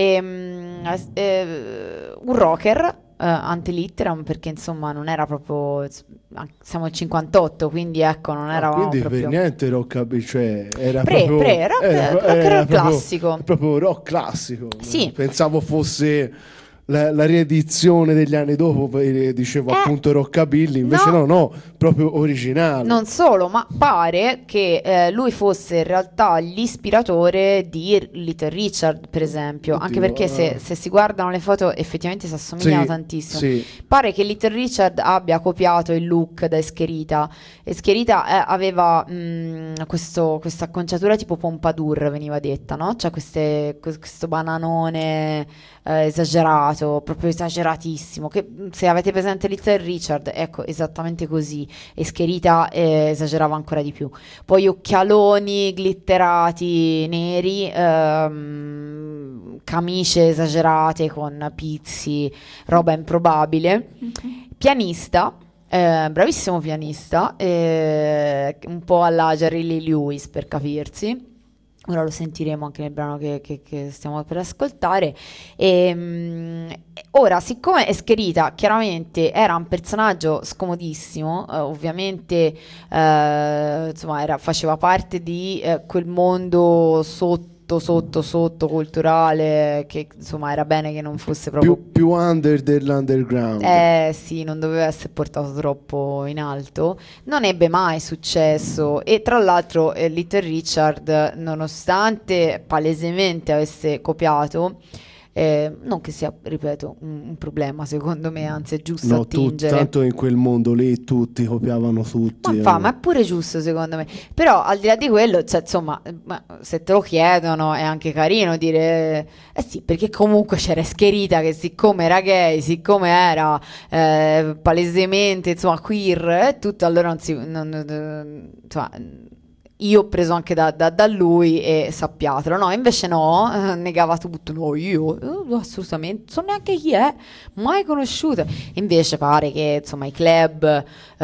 Un rocker. Ante litteram perché insomma non era proprio siamo al 58 quindi ecco non eravamo Quindi proprio per niente rockabilly, cioè era Pre- proprio pre- rock- rock and roll proprio- classico. proprio rock classico. Sì. Pensavo fosse la riedizione degli anni dopo, dicevo appunto rockabilly, invece no, proprio originale. Non solo, ma pare che lui fosse in realtà l'ispiratore di Little Richard, per esempio, Oddio, anche perché se si guardano le foto effettivamente si assomigliano Sì, tantissimo. sì. Pare che Little Richard abbia copiato il look da Escherita. Escherita aveva questa acconciatura tipo Pompadour, veniva detta, no? Cioè questo bananone esagerato, proprio esageratissimo, che se avete presente Little Richard, ecco, esattamente così. Escherita esagerava ancora di più. Poi occhialoni glitterati neri, camicie esagerate con pizzi, roba improbabile. Pianista, bravissimo pianista, un po' alla Jerry Lee Lewis per capirsi. Ora lo sentiremo anche nel brano che stiamo per ascoltare. Ora, siccome Escherita chiaramente era un personaggio scomodissimo, ovviamente insomma faceva parte di quel mondo sotto culturale che insomma era bene che non fosse proprio più under dell'underground. sì, non doveva essere portato troppo in alto, non ebbe mai successo e tra l'altro Little Richard, nonostante palesemente avesse copiato, non che sia, ripeto, un problema secondo me, anzi è giusto attingere. Tanto in quel mondo lì tutti copiavano tutti. Ma è pure giusto secondo me. Però al di là di quello, cioè, insomma, se te lo chiedono è anche carino dire sì, perché comunque c'era Escherita che siccome era gay, siccome era palesemente insomma queer e tutto, allora insomma, io ho preso anche da lui e sappiatelo. No, invece no, negava tutto. No, io assolutamente, non so neanche chi è, mai conosciuto. Invece pare che insomma i club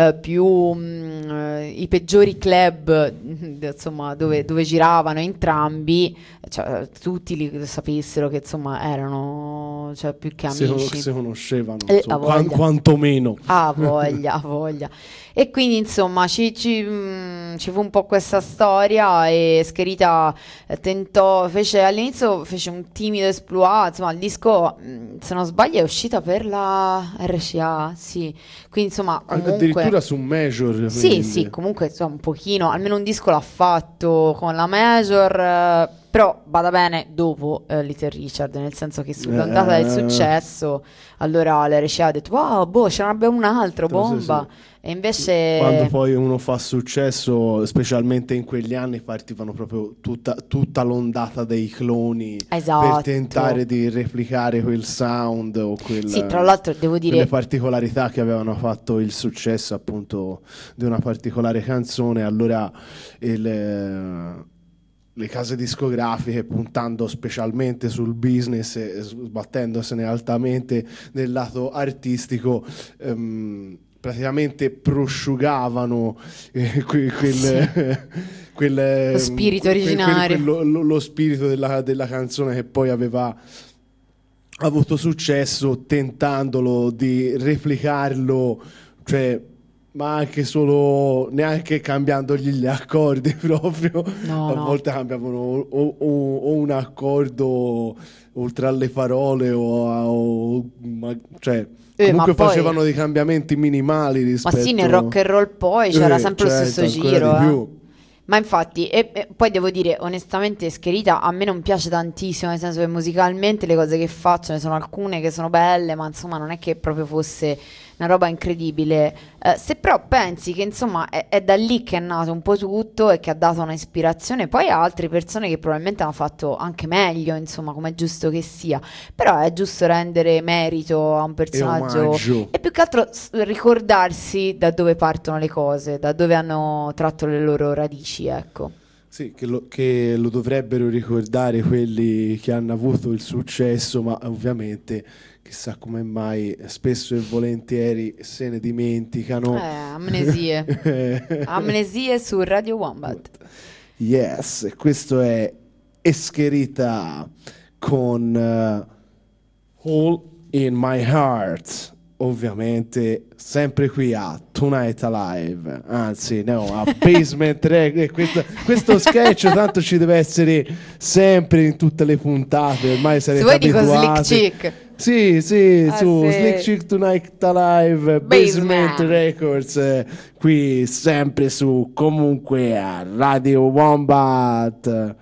i peggiori club insomma dove giravano entrambi, cioè, tutti li sapessero che insomma erano, cioè, più che amici. Se conoscevano, Ha voglia. quantomeno. Ha voglia, ha voglia. E quindi insomma ci fu un po' questa storia e Scherita all'inizio fece un timido esploit, insomma il disco se non sbaglio è uscita per la RCA, sì, quindi insomma comunque Addirittura su Major. sì, quindi. sì, comunque insomma un pochino, almeno un disco l'ha fatto con la Major, però vada bene dopo Little Richard, nel senso che sull'ondata del successo, allora l'RCA ha detto wow, boh, ce ne abbiamo un altro, bomba, Sì. e invece Quando poi uno fa successo, specialmente in quegli anni, partivano proprio tutta l'ondata dei cloni Esatto. per tentare di replicare quel sound o sì, tra l'altro devo quelle dire particolarità che avevano fatto il successo appunto di una particolare canzone. Allora le case discografiche, puntando specialmente sul business e sbattendosene altamente nel lato artistico, praticamente prosciugavano Lo spirito originario. lo spirito della canzone, che poi aveva avuto successo, tentandolo di replicarlo, cioè, ma anche solo, neanche cambiandogli gli accordi proprio. No, A no. volte cambiavano o un accordo oltre alle parole cioè comunque ma poi- facevano dei cambiamenti minimali ma rispetto. sì, nel rock and roll poi c'era sempre lo stesso ancora giro, di più. Ma infatti, e poi devo dire onestamente, Scherita a me non piace tantissimo, nel senso che musicalmente le cose che fa ce ne sono alcune che sono belle, ma insomma non è che proprio fosse una roba incredibile. Se però pensi che insomma è da lì che è nato un po' tutto e che ha dato una ispirazione poi a altre persone che probabilmente hanno fatto anche meglio, insomma, come è giusto che sia. Però è giusto rendere merito a un personaggio omaggio. e più che altro ricordarsi da dove partono le cose, da dove hanno tratto le loro radici, ecco. Sì, che lo dovrebbero ricordare quelli che hanno avuto il successo, ma ovviamente chissà come mai spesso e volentieri se ne dimenticano. Amnesie. Amnesie su Radio Wombat. Yes, questo è Escherita con Hole in My Heart. Ovviamente sempre qui a Tonight Alive, anzi no, a Basement Records. Questo sketch tanto ci deve essere sempre in tutte le puntate, ormai Se sarete vuoi dico Slick abituati. Chick. Sì, Ah, su sì. Slick Chick Tonight Alive, Basement Records, qui sempre su, comunque a Radio Wombat.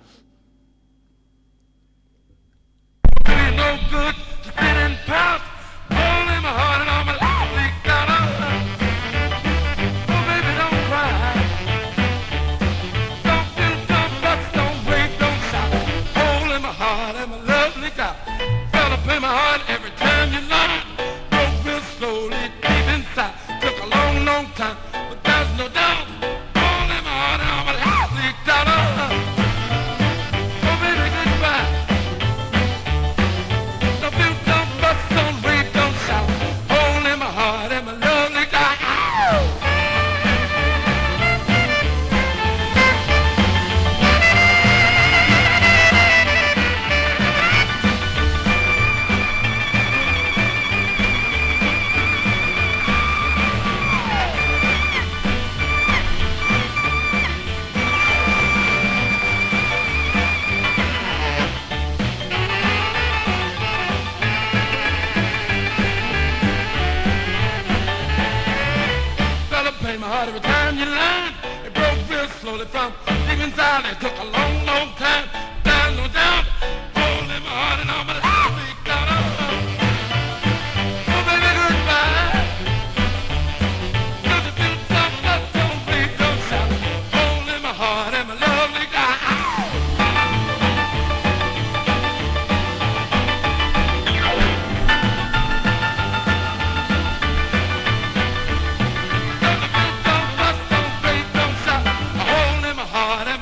Ain't no good to sit and pout. Hole in my heart and all my life leaked out. Oh, baby, don't cry. Don't feel, don't fuss, don't wait, don't shout. Hole in my heart and my love leaked out. Fell up in my heart every time you lied. Broke real slowly deep inside. Took a long, long time, but there's no doubt. Hole in my heart and all my life leaked out. Oh, baby, goodbye. Don't feel, don't fuss, don't wait, don't shout. Hole in my heart and my lovely guy. Fella pain my heart every time you lied. It broke real slowly from deep inside. It took a long, long time. There's no doubt. Hole in my heart and all my life leaked out. Oh, baby, goodbye. Don't you feel tough, tough, don't bleed, don't shout. Hole in my heart and my lovely guy. Don't fuss, don't wait, don't shout. A hole in my heart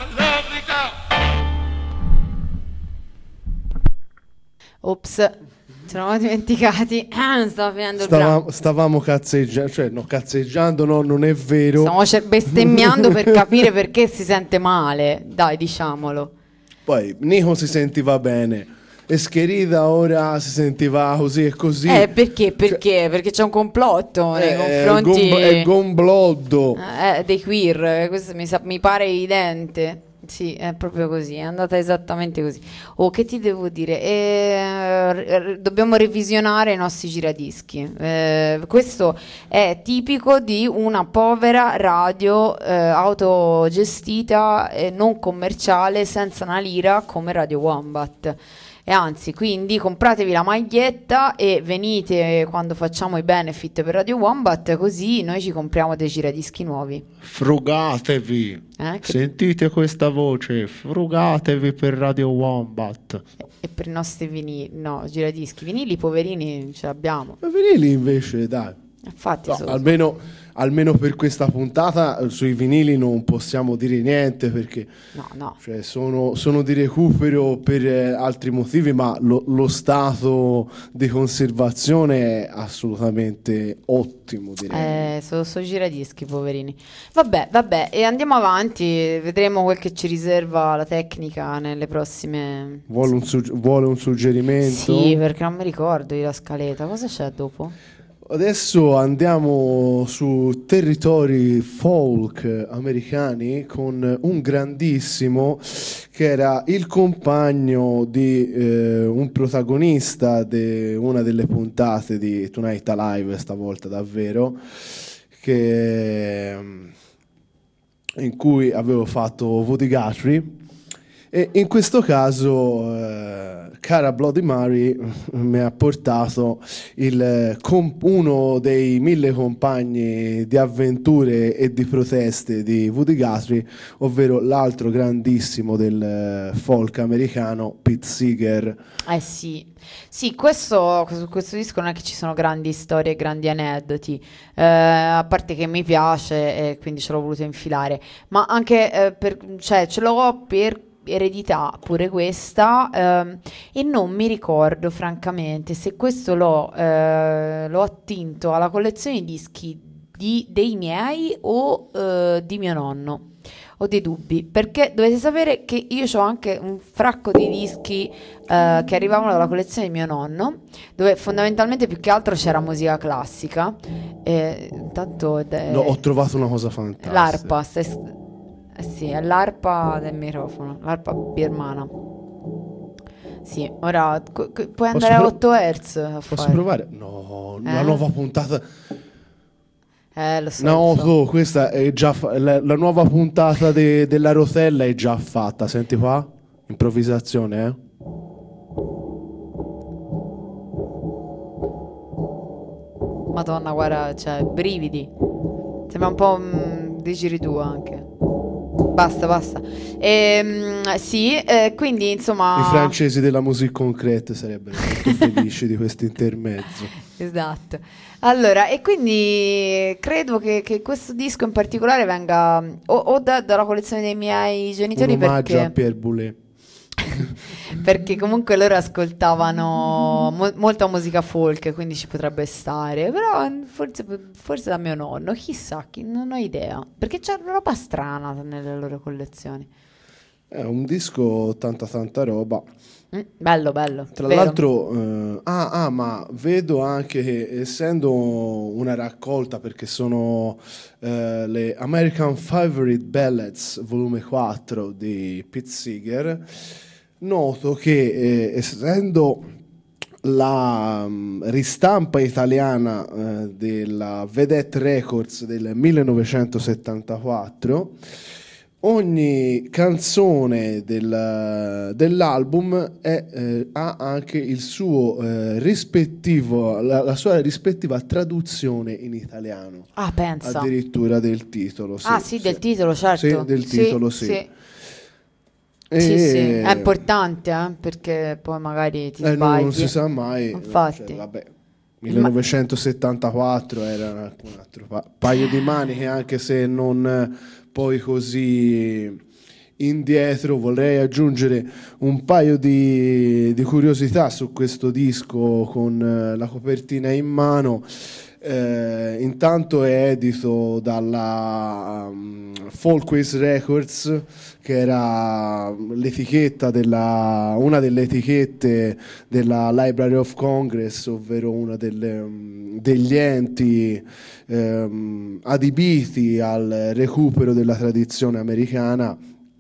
Ops, ce l'avamo dimenticati. Stava finendo il brano. Stavamo cazzeggiando, cioè no, cazzeggiando no, non è vero. Stiamo bestemmiando per capire perché si sente male. Dai, diciamolo. Poi Nico si sentiva bene e Scherida ora si sentiva così e così. Perché? Perché c'è un complotto nei confronti È gombloddo. dei queer. Questo mi pare evidente. Sì, è proprio così, è andata esattamente così. Oh, che ti devo dire? Dobbiamo revisionare i nostri giradischi. Questo è tipico di una povera radio autogestita e non commerciale, senza una lira, come Radio Wombat. E anzi, quindi compratevi la maglietta e venite quando facciamo i benefit per Radio Wombat, così noi ci compriamo dei giradischi nuovi. Frugatevi. Sentite questa voce, frugatevi per Radio Wombat. E per i nostri vinili, no, giradischi, vinili poverini ce l'abbiamo. Ma vinili invece, dai. Infatti, No, almeno per questa puntata sui vinili non possiamo dire niente perché no. cioè, sono di recupero per altri motivi, ma lo stato di conservazione è assolutamente ottimo, direi. Sono giradischi poverini. Vabbè, e andiamo avanti, vedremo quel che ci riserva la tecnica nelle prossime. Vuole un suggerimento? Sì, perché non mi ricordo io la scaletta. Cosa c'è dopo? Adesso andiamo su territori folk americani con un grandissimo che era il compagno di un protagonista di una delle puntate di Tonight Alive, stavolta davvero, in cui avevo fatto Woody Guthrie. E in questo caso cara Bloody Mary mi ha portato uno dei 1000 compagni di avventure e di proteste di Woody Guthrie, ovvero l'altro grandissimo del folk americano, Pete Seeger. Sì, questo disco non è che ci sono grandi storie, grandi aneddoti, a parte che mi piace e quindi ce l'ho voluto infilare, ma anche ce l'ho per eredità pure questa, e non mi ricordo francamente se questo l'ho attinto alla collezione di dischi dei miei o di mio nonno. Ho dei dubbi, perché dovete sapere che io ho anche un fracco di dischi che arrivavano dalla collezione di mio nonno, dove fondamentalmente più che altro c'era musica classica. Intanto Ho trovato una cosa fantastica. l'arpa, sì, è l'arpa del microfono, l'arpa birmana. Sì, ora puoi andare a 8 Hz a Posso fare. provare? No, la nuova puntata. Lo so. No, lo so. questa è già la nuova puntata della rotella è già fatta. Senti qua, improvvisazione, eh? Madonna, guarda, cioè, brividi. Sembra un po' didgeridoo anche. Basta. Sì, quindi insomma. I francesi della musique concrète sarebbero molto felici di questo intermezzo. Esatto. Allora, e quindi credo che questo disco in particolare venga o dalla collezione dei miei genitori, Un omaggio perché a Pierre Boulez. perché comunque loro ascoltavano molta musica folk, quindi ci potrebbe stare, però forse da mio nonno, chissà, non ho idea, perché c'è roba strana nelle loro collezioni. È un disco tanta roba. Bello, Tra vero? l'altro, ma vedo anche che essendo una raccolta, perché sono le American Favorite Ballads volume 4 di Pete Seeger, noto che essendo la ristampa italiana della Vedette Records del 1974, ogni canzone dell'album ha anche il suo rispettivo, la sua rispettiva traduzione in italiano. Ah, pensa. Addirittura del titolo. Sì, del titolo, certo. Sì, del titolo, sì. Sì, è importante, perché poi magari ti sbagli. Non si sa mai. Infatti. Cioè, vabbè, 1974 era un altro paio di maniche, anche se non poi così indietro. Vorrei aggiungere un paio di curiosità su questo disco con la copertina in mano. Intanto è edito dalla Folkways Records, che era una delle etichette della Library of Congress, ovvero una degli enti adibiti al recupero della tradizione americana,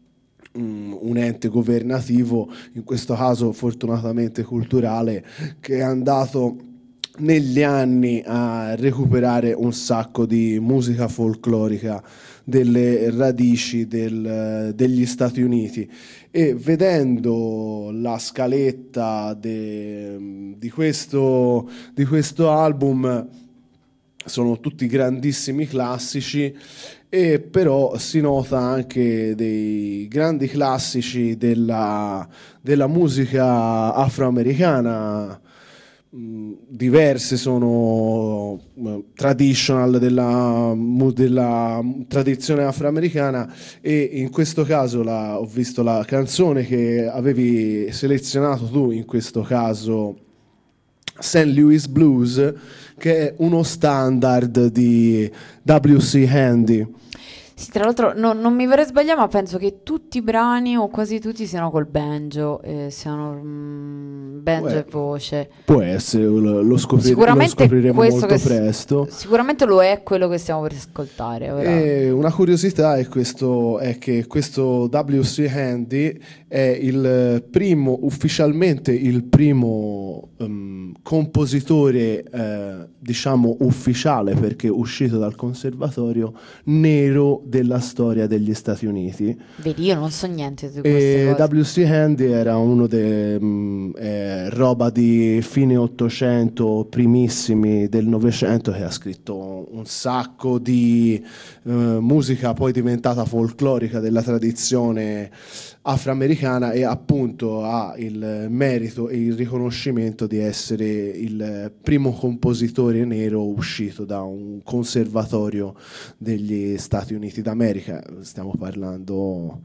un ente governativo, in questo caso fortunatamente culturale, che è andato negli anni a recuperare un sacco di musica folclorica delle radici degli Stati Uniti. E vedendo la scaletta di questo album, sono tutti grandissimi classici, e però si nota anche dei grandi classici della musica afroamericana. Diverse sono traditional della tradizione afroamericana, e in questo caso ho visto la canzone che avevi selezionato tu, in questo caso St. Louis Blues, che è uno standard di W.C. Handy. Sì, tra l'altro non mi vorrei sbagliare, ma penso che tutti i brani, o quasi tutti, siano col banjo, siano banjo e voce. Può essere, lo Sicuramente scopriremo questo molto presto. Sicuramente lo è quello che stiamo per ascoltare ora. E una curiosità è che questo W.C. Handy è ufficialmente il primo compositore, diciamo ufficiale, perché uscito dal conservatorio, nero della storia degli Stati Uniti. Vedi, io non so niente di queste cose. W.C. Handy era uno roba di fine 800, primissimi del 900, che ha scritto un sacco di musica poi diventata folclorica della tradizione afroamericana, e appunto ha il merito e il riconoscimento di essere il primo compositore nero uscito da un conservatorio degli Stati Uniti d'America. Stiamo parlando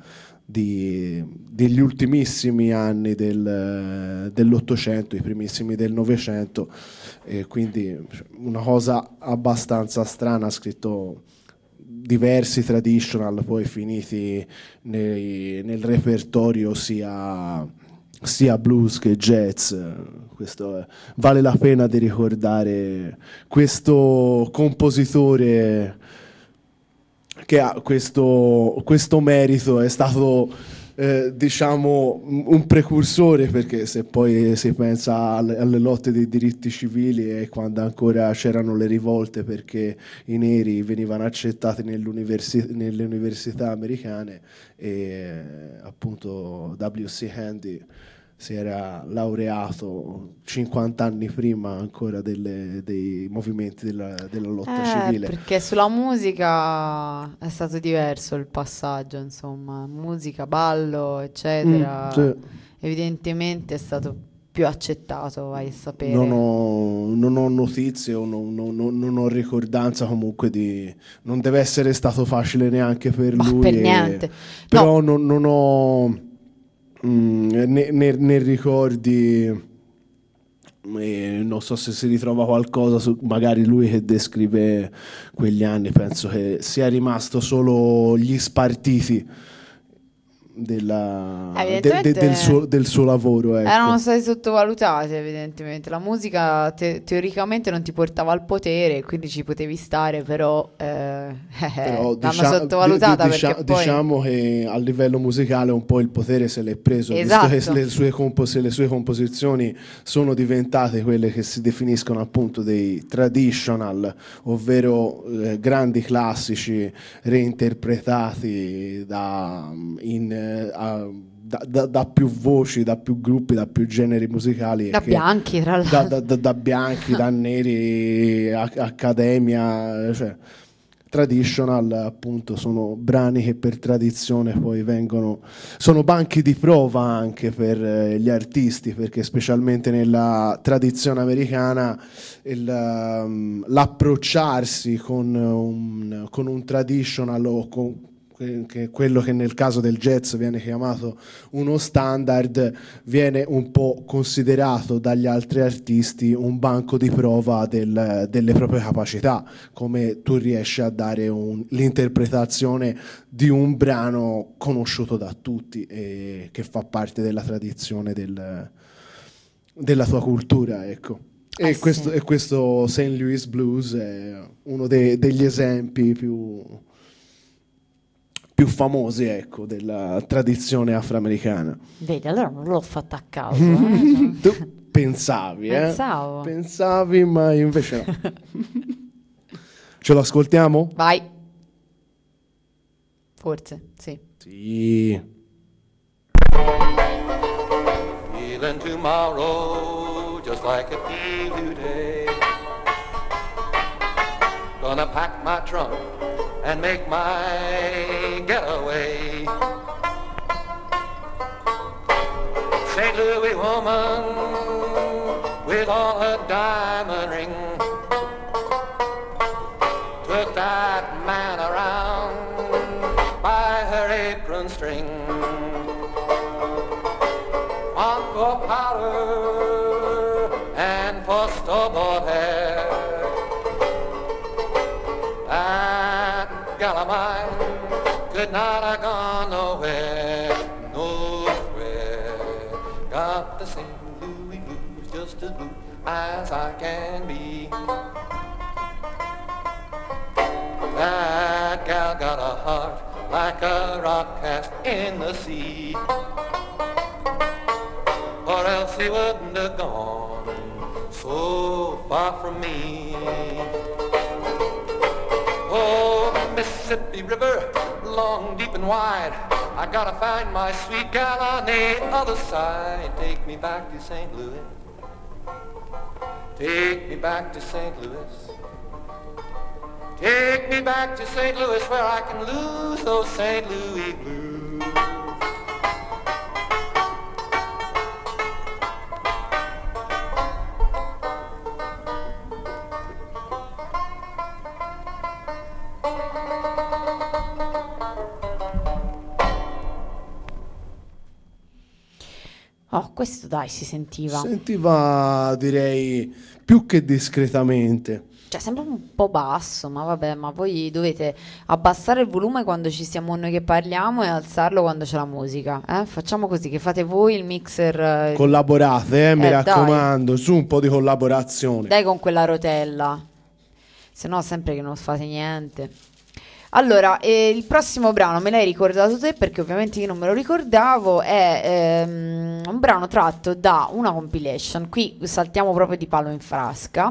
degli ultimissimi anni dell'Ottocento, i primissimi del Novecento, e quindi una cosa abbastanza strana. Ha scritto diversi traditional, poi finiti nel repertorio sia blues che jazz. Vale la pena di ricordare questo compositore, che ha questo merito. È stato diciamo un precursore, perché se poi si pensa alle lotte dei diritti civili, e quando ancora c'erano le rivolte perché i neri venivano accettati nelle università americane, e appunto W.C. Handy si era laureato 50 anni prima ancora dei movimenti della lotta civile. Perché sulla musica è stato diverso il passaggio, insomma, musica, ballo, eccetera. Sì. Evidentemente è stato più accettato, vai a sapere. Non ho notizie, o non ho ricordanza comunque non deve essere stato facile neanche per lui. Per niente. Però non ho ne ricordi, non so se si ritrova qualcosa su magari lui che descrive quegli anni. Penso che sia rimasto solo gli spartiti del suo lavoro, ecco. Erano stati sottovalutati, evidentemente. La musica teoricamente non ti portava al potere, quindi ci potevi stare, però l'hanno sottovalutata perché poi... Diciamo che a livello musicale un po' il potere se l'è preso, esatto. Visto che le sue composizioni sono diventate quelle che si definiscono appunto dei traditional, ovvero grandi classici reinterpretati da più voci, da più gruppi, da più generi musicali, da bianchi, tra l'altro, da bianchi, da neri, accademia, cioè traditional, appunto, sono brani che per tradizione poi sono banchi di prova anche per gli artisti, perché specialmente nella tradizione americana l'approcciarsi con un traditional o quello che nel caso del jazz viene chiamato uno standard, viene un po' considerato dagli altri artisti un banco di prova delle proprie capacità, come tu riesci a dare l'interpretazione di un brano conosciuto da tutti e che fa parte della tradizione della tua cultura, ecco. E questo St. Louis Blues è uno degli esempi più famosi, ecco, della tradizione afroamericana. Vedi, allora non l'ho fatta a caso. Cioè. Tu pensavi, Pensavo. Pensavi, ma invece no. Ce lo ascoltiamo? Vai. Forse, sì. Sì. Feeling tomorrow just like I feel today. Gonna pack my trunk and make my getaway. St. Louis woman with all her diamond ring took that man around by her apron string. On for powder and for store-bought hair. That gal of mine could not have gone nowhere, nowhere. Got the St. Louis blues, just as blue as I can be. That gal got a heart like a rock cast in the sea, or else he wouldn't have gone so far from me. Oh, Mississippi River, long, deep and wide, I gotta find my sweet gal on the other side. Take me back to St. Louis, take me back to St. Louis, take me back to St. Louis where I can lose those St. Louis blues. Oh, questo dai, si sentiva. Sentiva, direi, più che discretamente. Cioè, sembra un po' basso, ma vabbè, ma voi dovete abbassare il volume quando ci siamo noi che parliamo e alzarlo quando c'è la musica. Facciamo così, che fate voi il mixer. Collaborate, mi dai. raccomando, su un po' di collaborazione. Dai con quella rotella. Se no, sempre che non fate niente. Allora, il prossimo brano me l'hai ricordato te perché ovviamente io non me lo ricordavo, è un brano tratto da una compilation, qui saltiamo proprio di palo in frasca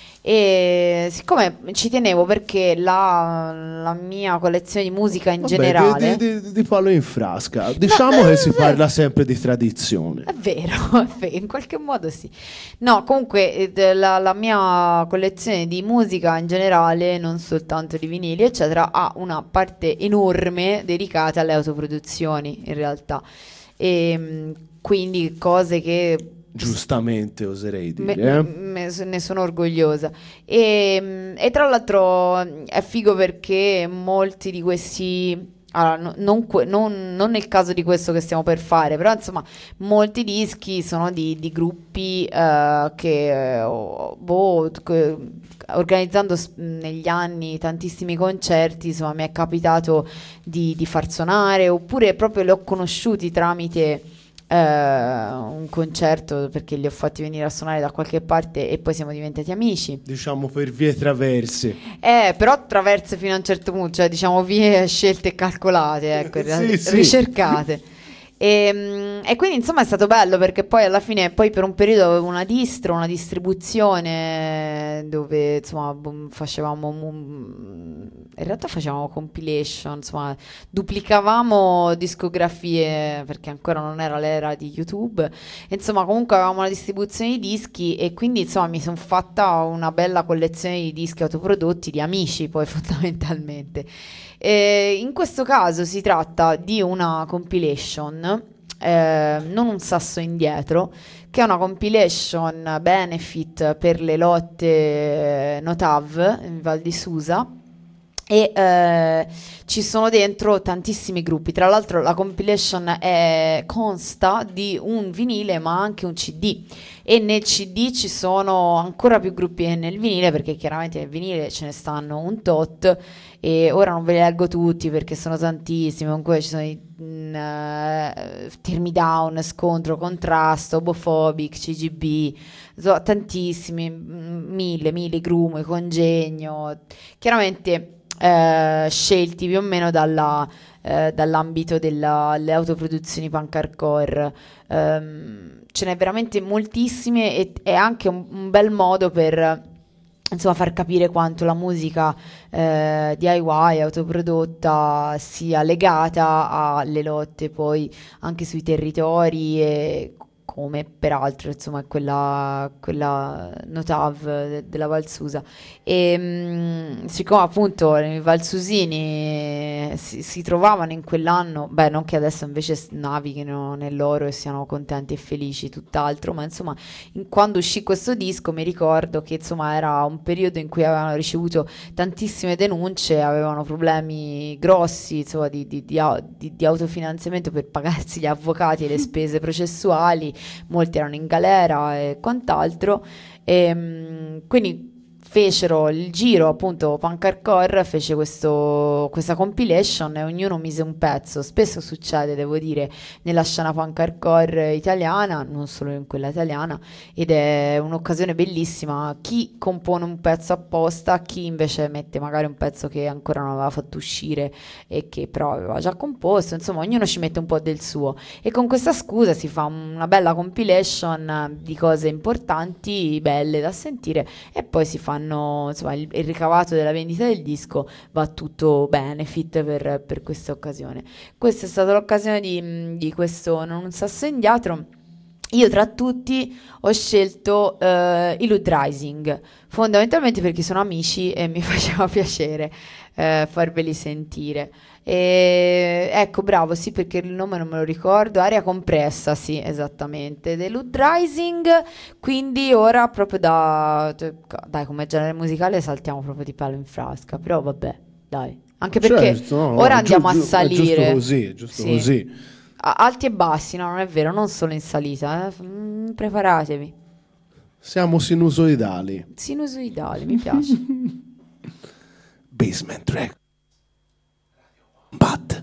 e siccome ci tenevo perché la mia collezione di musica in Vabbè, generale... di palo in frasca, diciamo che si parla sempre di tradizione. È vero, in qualche modo sì. No, comunque la mia collezione di musica in generale, non soltanto di vinili, eccetera, ha una parte enorme dedicata alle autoproduzioni, in realtà. E quindi cose che... Giustamente oserei dire. Ne sono orgogliosa e tra l'altro è figo perché molti di questi allora, non nel caso di questo che stiamo per fare, però insomma molti dischi sono di gruppi che organizzando negli anni tantissimi concerti, insomma mi è capitato di far suonare oppure proprio li ho conosciuti tramite un concerto perché li ho fatti venire a suonare da qualche parte e poi siamo diventati amici, diciamo per vie traverse, però traverse fino a un certo punto, cioè diciamo vie scelte e calcolate, ecco, Sì. ricercate. E quindi insomma è stato bello perché poi alla fine poi per un periodo avevo una distro, una distribuzione dove insomma in realtà facevamo compilation, insomma duplicavamo discografie perché ancora non era l'era di YouTube e, insomma comunque avevamo una distribuzione di dischi e quindi insomma mi sono fatta una bella collezione di dischi autoprodotti di amici poi fondamentalmente. In questo caso si tratta di una compilation, non un sasso indietro, che è una compilation benefit per le lotte Notav in Val di Susa E ci sono dentro tantissimi gruppi. Tra l'altro la compilation consta di un vinile ma anche un CD, e nel CD ci sono ancora più gruppi che nel vinile, perché chiaramente nel vinile ce ne stanno un tot, e ora non ve li leggo tutti perché sono tantissimi. Comunque ci sono i Tear Me Down, Scontro, Contrasto, Homophobic, CGB, tantissimi, mille, Grumo, Congegno, chiaramente scelti più o meno dall'ambito delle autoproduzioni punk hardcore. Ce n'è veramente moltissime, e è anche un bel modo per insomma far capire quanto la musica DIY autoprodotta sia legata alle lotte poi anche sui territori, e come peraltro insomma è quella Notav della Valsusa. E siccome appunto i valsusini si trovavano in quell'anno, beh, non che adesso invece navighino nell'oro e siano contenti e felici, tutt'altro, ma insomma quando uscì questo disco mi ricordo che insomma era un periodo in cui avevano ricevuto tantissime denunce, avevano problemi grossi insomma di autofinanziamento per pagarsi gli avvocati e le spese processuali, molti erano in galera e quant'altro, e quindi fecero il giro, appunto Punk Hardcore fece questa compilation e ognuno mise un pezzo. Spesso succede, devo dire, nella scena punk hardcore italiana, non solo in quella italiana, ed è un'occasione bellissima. Chi compone un pezzo apposta, chi invece mette magari un pezzo che ancora non aveva fatto uscire e che però aveva già composto, insomma ognuno ci mette un po' del suo, e con questa scusa si fa una bella compilation di cose importanti, belle da sentire, e poi si fanno insomma il ricavato della vendita del disco va tutto benefit per questa occasione. Questa è stata l'occasione di questo Non un sasso indietro. Io tra tutti ho scelto i Lud Rising, fondamentalmente perché sono amici e mi faceva piacere farveli sentire. E ecco, bravo, sì, perché il nome non me lo ricordo. Aria compressa, sì, esattamente, dei Lud Rising. Quindi ora proprio dai, come genere musicale saltiamo proprio di palo in frasca, però vabbè, dai, anche perché Certo, no, ora andiamo a È giusto salire. così, è giusto Sì. così. Alti e bassi, no, non è vero, non solo in salita, preparatevi. Siamo sinusoidali. Sinusoidali, mi piace. Basement track. But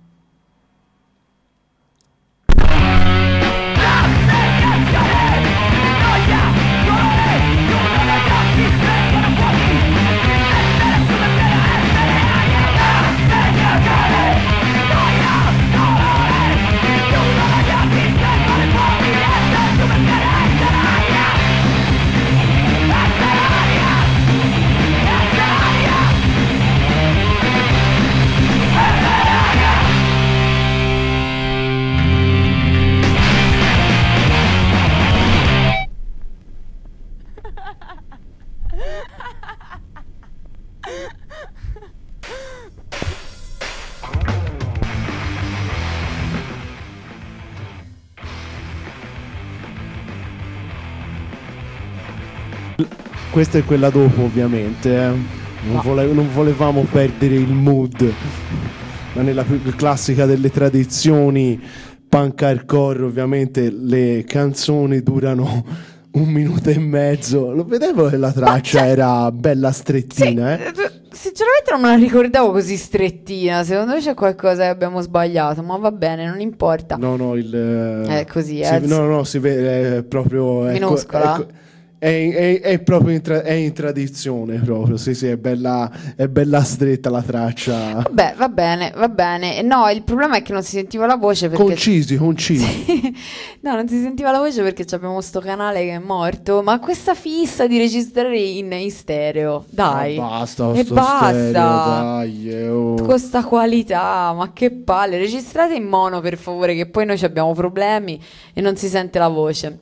questa è quella dopo, ovviamente. Non volevamo perdere il mood, ma nella più classica delle tradizioni punk hardcore, ovviamente le canzoni durano 1 minuto e mezzo. Lo vedevo che la traccia era bella strettina, Sinceramente non me la ricordavo così strettina. Secondo me c'è qualcosa che abbiamo sbagliato, ma va bene, non importa. No, È così, si vede, è proprio minuscola. È proprio è in tradizione proprio, sì, è bella stretta la traccia. Vabbè, va bene. No, il problema è che non si sentiva la voce perché... Concisi. No, non si sentiva la voce perché abbiamo sto canale che è morto. Ma questa fissa di registrare in stereo, dai. Basta, e sto basta. stereo, dai, Con sta qualità, ma che palle. Registrate in mono per favore, che poi noi abbiamo problemi e non si sente la voce.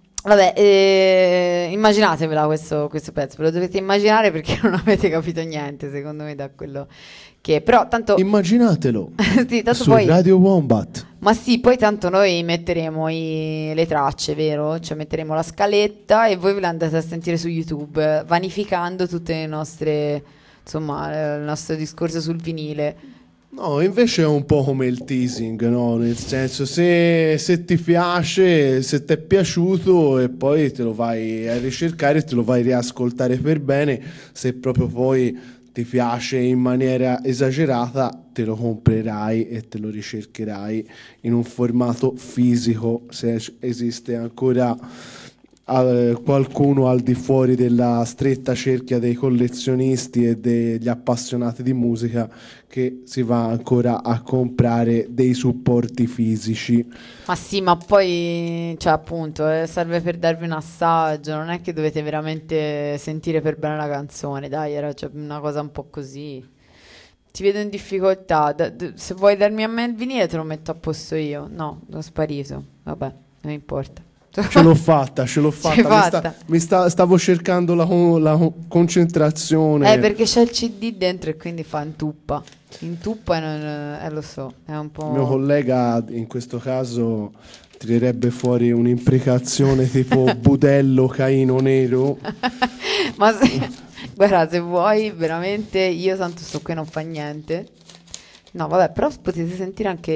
Vabbè, immaginatevela questo pezzo, ve lo dovete immaginare perché non avete capito niente, secondo me, da quello che... Però tanto... Immaginatelo. Sì, tanto su poi... Radio Wombat. Ma sì, poi tanto noi metteremo le tracce, vero? Cioè metteremo la scaletta e voi ve la andate a sentire su YouTube, vanificando insomma, il nostro discorso sul vinile. No, invece è un po' come il teasing, no? Nel senso, se ti piace, se ti è piaciuto e poi te lo vai a ricercare e te lo vai a riascoltare per bene, se proprio poi ti piace in maniera esagerata, te lo comprerai e te lo ricercherai in un formato fisico, se esiste ancora qualcuno al di fuori della stretta cerchia dei collezionisti e degli appassionati di musica che si va ancora a comprare dei supporti fisici. Ma sì, ma poi, cioè, appunto, serve per darvi un assaggio, non è che dovete veramente sentire per bene la canzone, dai, era cioè, una cosa un po' così. Ti vedo in difficoltà, se vuoi darmi a me il vinile te lo metto a posto io. No, l'ho sparito, vabbè, non importa. Ce l'ho fatta, ce l'ho C'hai fatta. fatta. Stavo cercando la concentrazione. Perché c'è il CD dentro e quindi fa intuppa. Intuppa e non, lo so, è un po'... Il mio collega in questo caso tirerebbe fuori un'imprecazione tipo budello Caino nero. Ma guarda, se vuoi, veramente, io tanto sto qui non fa niente. No, vabbè, però potete sentire anche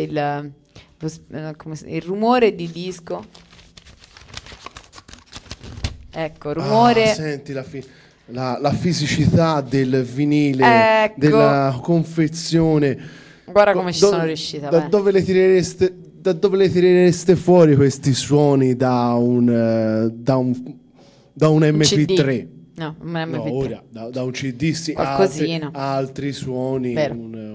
il rumore di disco. Ecco, rumore... Senti la fisicità del vinile, Ecco. della confezione. Guarda come ci sono riuscita. Da dove le tirereste fuori questi suoni da un MP3? CD. No, un MP3. No, ora da un CD sì, Qualcosina. altri suoni, Vero.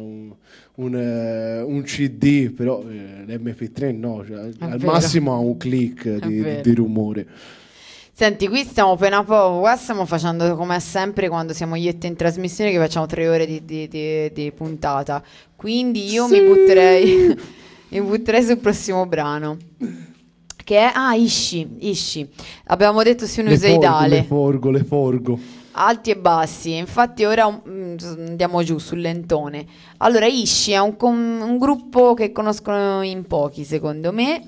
un CD, però l'MP3 no, cioè, al vero. massimo ha un click vero. di rumore. Senti, qui stiamo appena poco, qua stiamo facendo come sempre quando siamo io e te in trasmissione che facciamo 3 ore di puntata. Quindi io mi butterei sul prossimo brano. Che è Ishi. Abbiamo detto sinusoidale. Le forgo. Alti e bassi, infatti ora andiamo giù sul lentone. Allora, Ishi è un gruppo che conoscono in pochi, secondo me.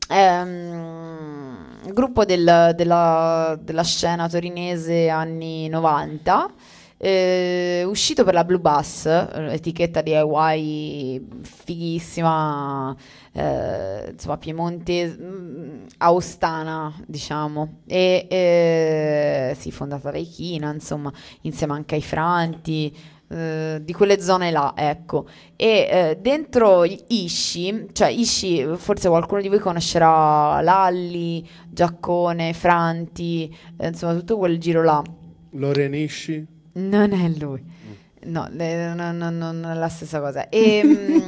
Un gruppo della scena torinese anni 90, uscito per la Blue Bass, etichetta DIY fighissima, insomma piemontese, aostana diciamo, e sì, fondata da Ikina, insomma, insieme anche ai Franti, di quelle zone là, ecco. E dentro Ishi, cioè Ishi, forse qualcuno di voi conoscerà Lalli, Giaccone, Franti, insomma tutto quel giro là. Loren Ishi? Non è lui, no, non è la stessa cosa. E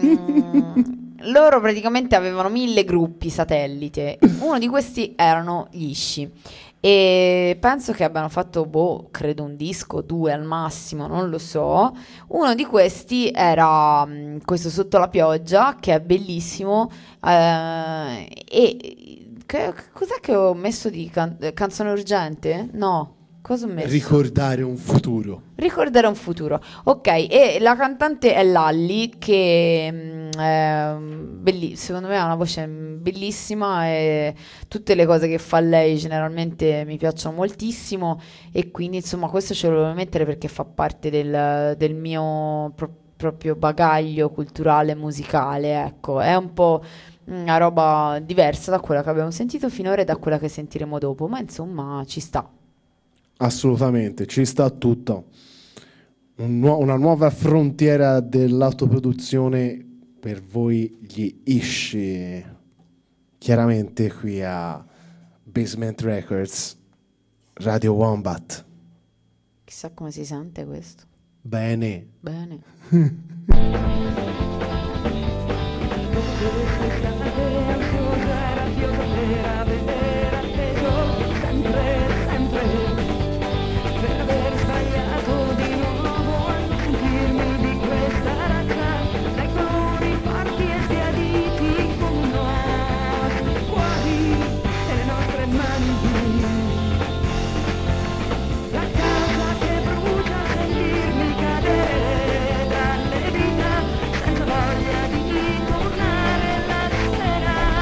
loro praticamente avevano 1000 gruppi satellite. Uno di questi erano gli Ishi. E penso che abbiano fatto, credo un disco, 2 al massimo, non lo so. Uno di questi era questo Sotto la pioggia, che è bellissimo. E cos'è che ho messo di canzone urgente? No. Cosa ho messo? Ricordare un futuro. Ricordare un futuro. Ok, e la cantante è Lalli, che secondo me ha una voce bellissima e tutte le cose che fa lei generalmente mi piacciono moltissimo, e quindi insomma questo ce lo volevo mettere perché fa parte del mio proprio bagaglio culturale musicale, ecco, è un po' una roba diversa da quella che abbiamo sentito finora e da quella che sentiremo dopo, ma insomma ci sta. Assolutamente, ci sta tutto. Una nuova frontiera dell'autoproduzione per voi gli Ishi. Chiaramente qui a Basement Records, Radio Wombat. Chissà come si sente questo. Bene. Senza voglia di tornare la sera.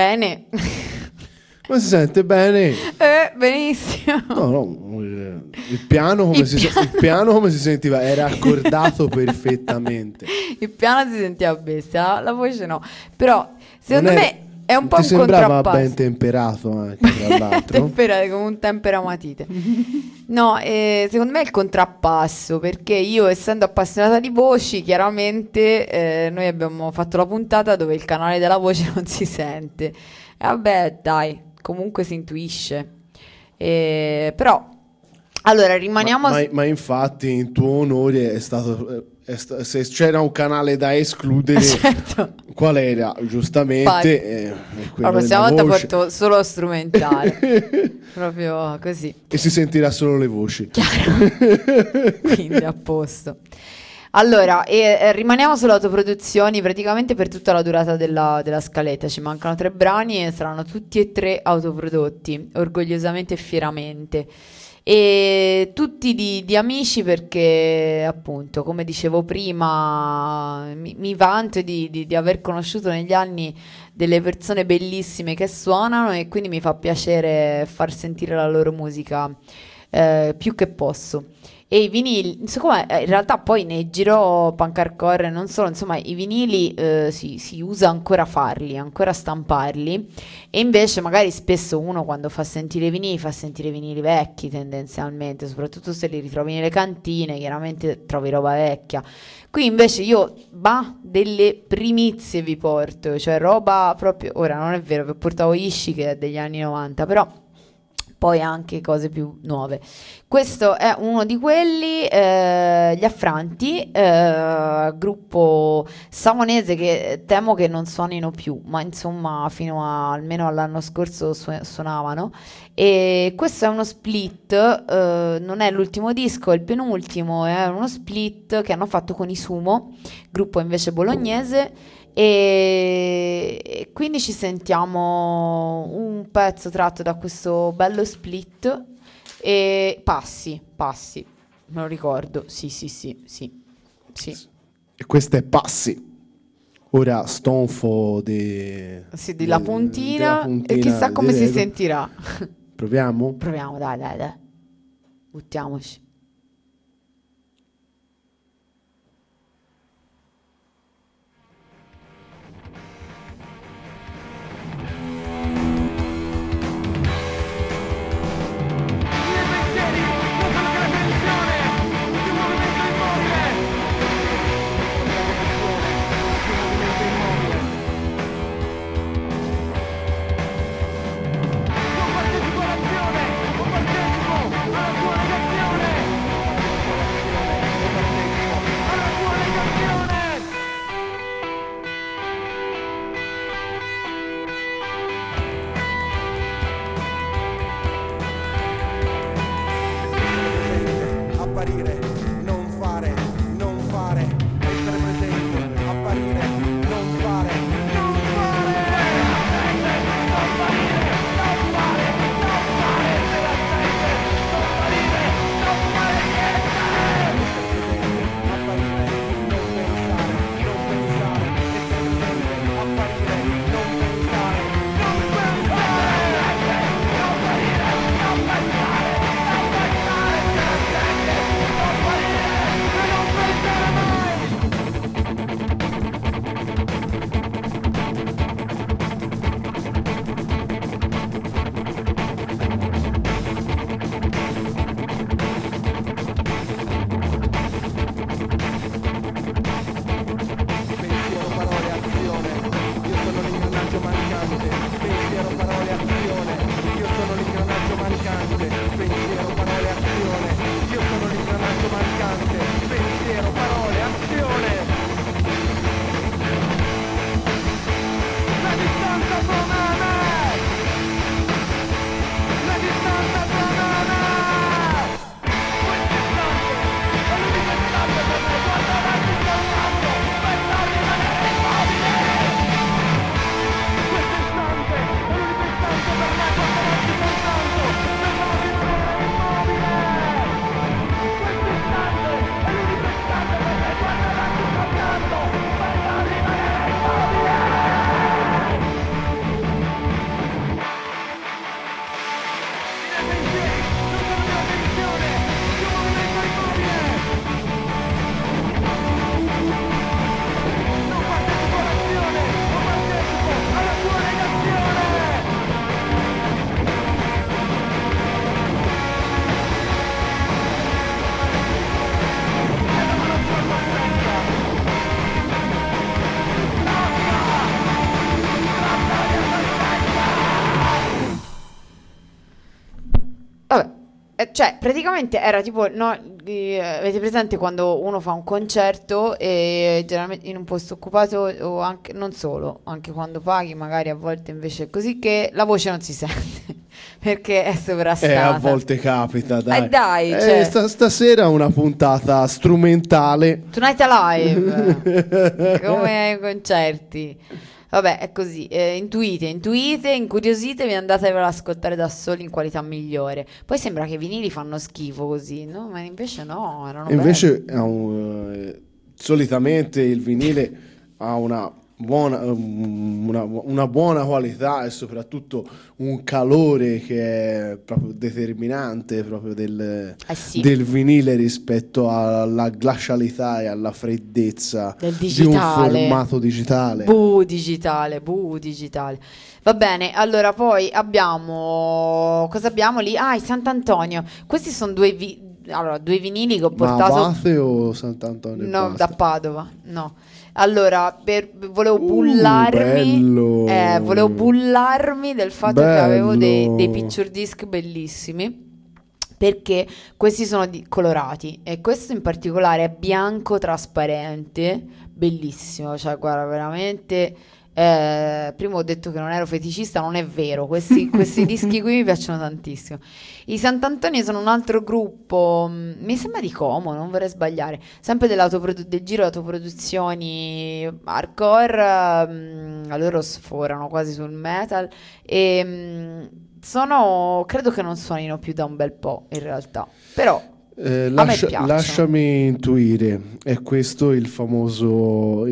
Bene. Ma si sente bene? Benissimo. No, il piano come si sentiva? Era accordato perfettamente. Il piano si sentiva bestia, la voce no. Però secondo me è un po' ti un sembrava contrappasso. ben temperato anche, tra l'altro. Temperato come un temperamatite. No, secondo me è il contrappasso, perché io, essendo appassionata di voci, chiaramente noi abbiamo fatto la puntata dove il canale della voce non si sente. E vabbè, dai, comunque si intuisce. Però, allora, rimaniamo... Ma infatti in tuo onore è stato... se c'era un canale da escludere, Certo. qual era? Giustamente La quello prossima della volta voce. porto solo strumentale. Proprio così. E si sentirà solo le voci. Chiaro. Quindi a posto. Allora, rimaniamo sulle autoproduzioni praticamente per tutta la durata della scaletta. Ci mancano 3 brani e saranno tutti e 3 autoprodotti, orgogliosamente e fieramente. E tutti di amici, perché appunto, come dicevo prima, mi vanto di aver conosciuto negli anni delle persone bellissime che suonano, e quindi mi fa piacere far sentire la loro musica più che posso. E i vinili, insomma, in realtà poi nei giro punk hardcore non solo, insomma, i vinili si usa ancora farli, ancora stamparli, e invece magari spesso uno quando fa sentire i vinili fa sentire i vinili vecchi tendenzialmente, soprattutto se li ritrovi nelle cantine, chiaramente trovi roba vecchia. Qui invece io, delle primizie vi porto, cioè roba proprio, ora non è vero, vi portavo Ishi che è degli anni 90, però... poi anche cose più nuove. Questo è uno di quelli, Gli Affranti, gruppo savonese che temo che non suonino più, ma insomma almeno all'anno scorso suonavano. E questo è uno split, non è l'ultimo disco, è il penultimo, è uno split che hanno fatto con i Sumo, gruppo invece bolognese. E quindi ci sentiamo un pezzo tratto da questo bello split, e passi, me lo ricordo, sì. E questo è Passi. Ora stonfo Sì, di la puntina, e chissà come si sentirà. Proviamo? Proviamo, dai, buttiamoci. Partecipo alla tua negazione. cioè, praticamente era tipo, no, avete presente quando uno fa un concerto e generalmente in un posto occupato o anche, non solo, anche quando paghi magari a volte invece è così che la voce non si sente perché è sovrastata. A volte capita, dai. Dai, cioè. Stasera una puntata strumentale. Tonight Alive, come ai concerti. Vabbè, è così. Intuite, incuriosite, vi andate ad ascoltare da soli in qualità migliore. Poi sembra che i vinili fanno schifo così, no? Ma invece no, erano Invece solitamente il vinile ha una buona qualità e soprattutto un calore che è proprio determinante proprio del vinile rispetto alla glacialità e alla freddezza del di un formato digitale. digitale. Va bene, allora poi abbiamo... Cosa abbiamo lì? Ah, i Sant'Antonio. Questi sono due vinili che ho portato... Ma Abate o Sant'Antonio? No, basta? da Padova, no. Allora, volevo bullarmi del fatto che avevo dei picture disc bellissimi, perché questi sono colorati e questo in particolare è bianco trasparente, bellissimo, cioè guarda, veramente... prima ho detto che non ero feticista, non è vero, questi dischi qui mi piacciono tantissimo. I Sant'Antonio sono un altro gruppo, mi sembra di Como, non vorrei sbagliare, sempre del giro autoproduzioni hardcore, loro sforano quasi sul metal e credo che non suonino più da un bel po' in realtà, però a me piacciono. Lasciami intuire, è questo il famoso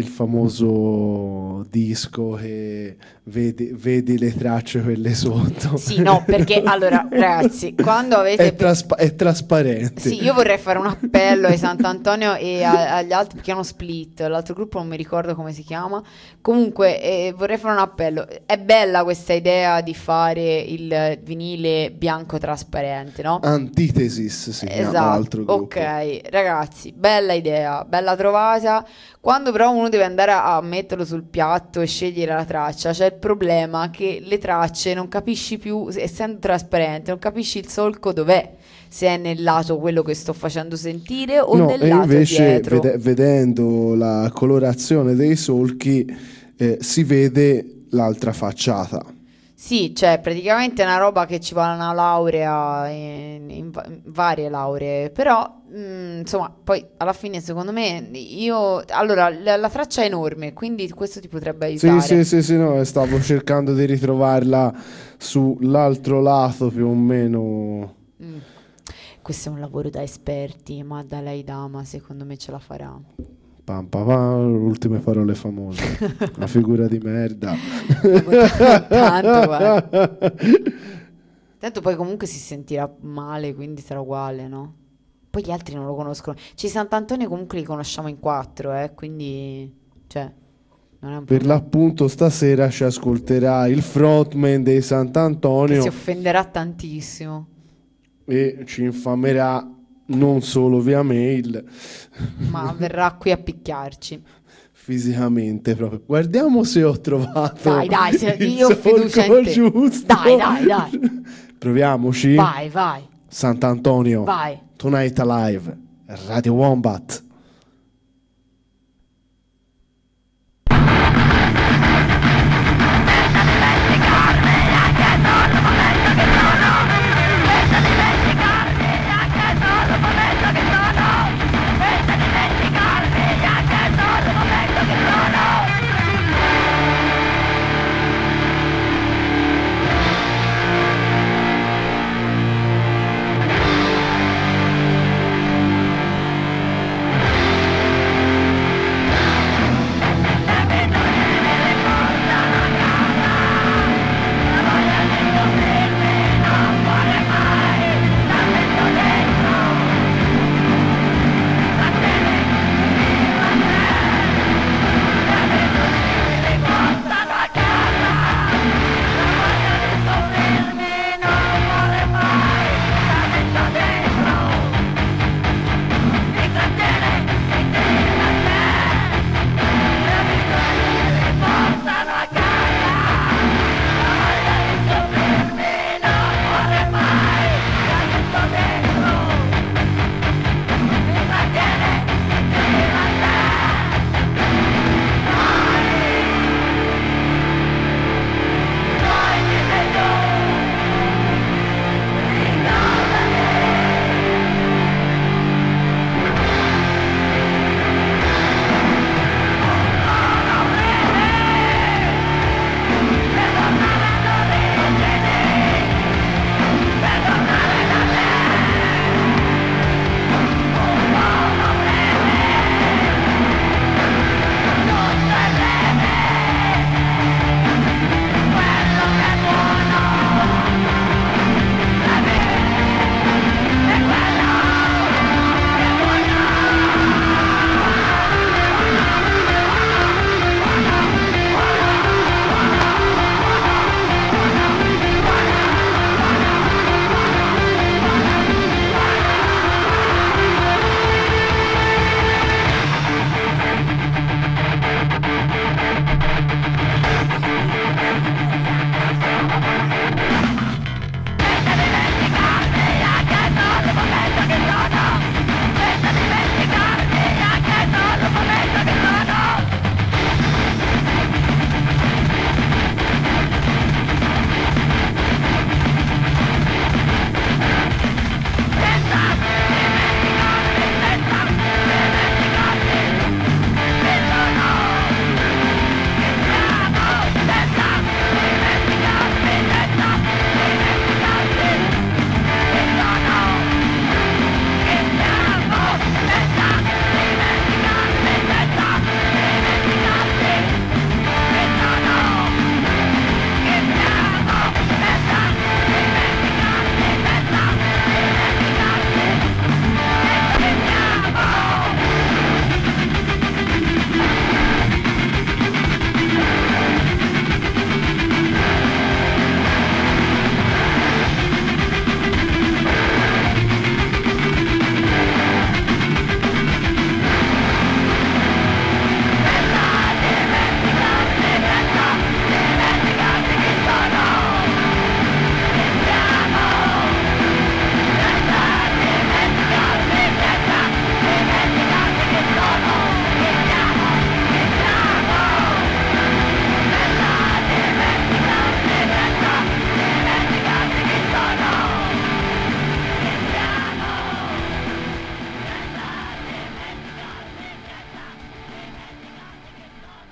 disco che vedi le tracce quelle sotto. Sì, no, perché allora ragazzi, quando avete è trasparente. Sì, io vorrei fare un appello ai Sant'Antonio e agli altri, perché hanno split, l'altro gruppo non mi ricordo come si chiama. Comunque vorrei fare un appello. È bella questa idea di fare il vinile bianco trasparente, no? Antitesis si chiama l'altro gruppo. Ok, ragazzi, bella idea, bella trovata. Quando però uno deve andare a metterlo sul piatto e scegliere la traccia, c'è il problema che le tracce non capisci più, essendo trasparente, non capisci il solco dov'è, se è nel lato quello che sto facendo sentire o nel lato invece dietro. Vedendo la colorazione dei solchi si vede l'altra facciata. Sì, cioè praticamente è una roba che ci vuole una laurea, in varie lauree, però insomma poi alla fine secondo me allora la traccia è enorme, quindi questo ti potrebbe aiutare. Sì, no, stavo cercando di ritrovarla sull'altro lato più o meno. Questo è un lavoro da esperti, ma da lei dama secondo me ce la farà. Pam, pam, pam, ultime parole famose. Una figura di merda. Tanto, guarda. Tanto poi comunque si sentirà male, quindi sarà uguale, no? Poi gli altri non lo conoscono. Sant'Antonio comunque li conosciamo in 4, quindi cioè non è un per l'appunto stasera ci ascolterà il frontman dei Sant'Antonio che si offenderà tantissimo e ci infamerà non solo via mail, ma verrà qui a picchiarci fisicamente proprio. Guardiamo se ho trovato dai, il io ho fiducia in te. giusto. Dai. Proviamoci. Vai. Sant'Antonio. Vai. Tonight Alive. Radio Wombat.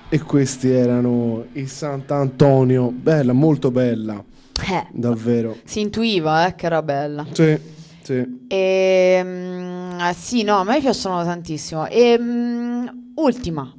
E questi erano i Sant'Antonio. Bella, molto bella, davvero. Si intuiva che era bella. Sì, sì. Sì, no, a me piacciono tantissimo. Ultima.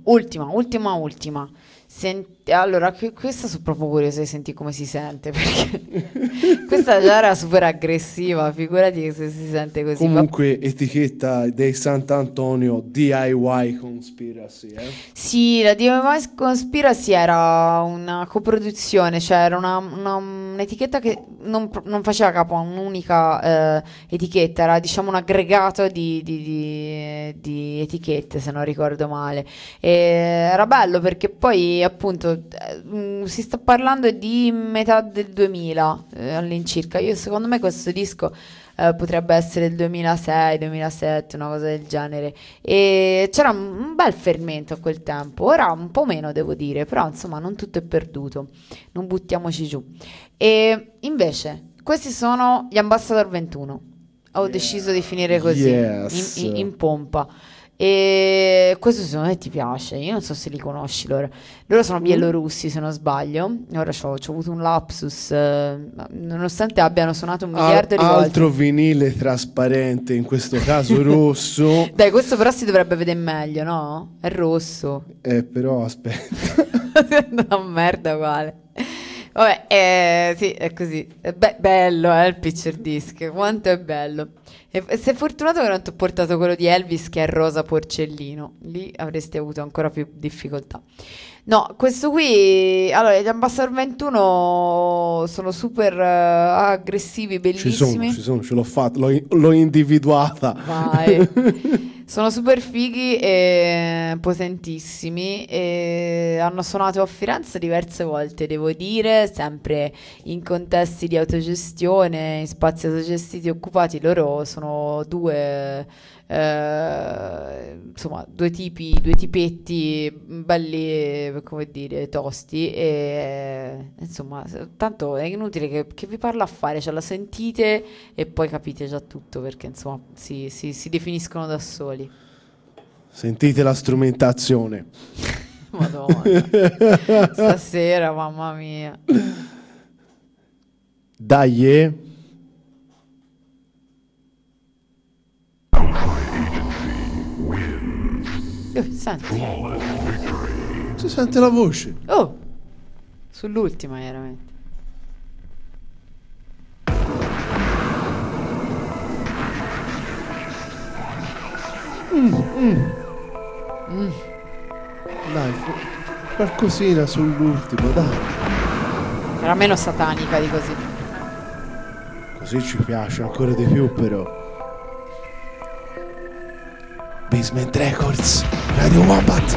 Allora, questa sono proprio curiosa di sentire come si sente, perché questa già era super aggressiva, figurati se si sente così. Comunque, etichetta dei Sant'Antonio DIY Conspiracy, Sì, la DIY Conspiracy era una coproduzione, cioè era un'etichetta che non faceva capo a un'unica etichetta, era diciamo un aggregato di etichette, se non ricordo male. E era bello perché poi appunto si sta parlando di metà del 2000 all'incirca. Secondo me questo disco potrebbe essere il 2006, 2007, una cosa del genere. E c'era un bel fermento a quel tempo, ora un po' meno devo dire, però insomma non tutto è perduto, non buttiamoci giù. E invece questi sono gli Ambassador 21. Ho deciso di finire così, Yes. in pompa. E questo secondo me ti piace, io non so se li conosci loro. Loro sono bielorussi se non sbaglio. Ora c'ho avuto un lapsus, nonostante abbiano suonato un miliardo di volte. Altro vinile trasparente, in questo caso rosso. Dai, questo però si dovrebbe vedere meglio, no? È rosso. Però aspetta. Una merda uguale. Vabbè, sì, è così. Bello, il picture disc. Quanto è bello. E sei fortunato che non ti ho portato quello di Elvis che è rosa porcellino. Lì avresti avuto ancora più difficoltà. No, questo qui... Allora, gli Ambassador 21 sono super aggressivi, bellissimi. Ci sono, ce l'ho fatta, l'ho individuata. Vai. Sono super fighi e potentissimi e hanno suonato a Firenze diverse volte, devo dire, sempre in contesti di autogestione, in spazi autogestiti occupati. Loro sono due tipetti belli, come dire, tosti e insomma, tanto è inutile che vi parlo a fare, ce la sentite e poi capite già tutto perché insomma si definiscono da soli. Sentite la strumentazione. Madonna. Stasera, mamma mia. Dai. Senti. Si sente la voce. Oh, sull'ultima chiaramente. Dai, qualcosina sull'ultimo, dai. Era meno satanica di così. Così ci piace ancora di più, però. Basement Records, Radio Wombat.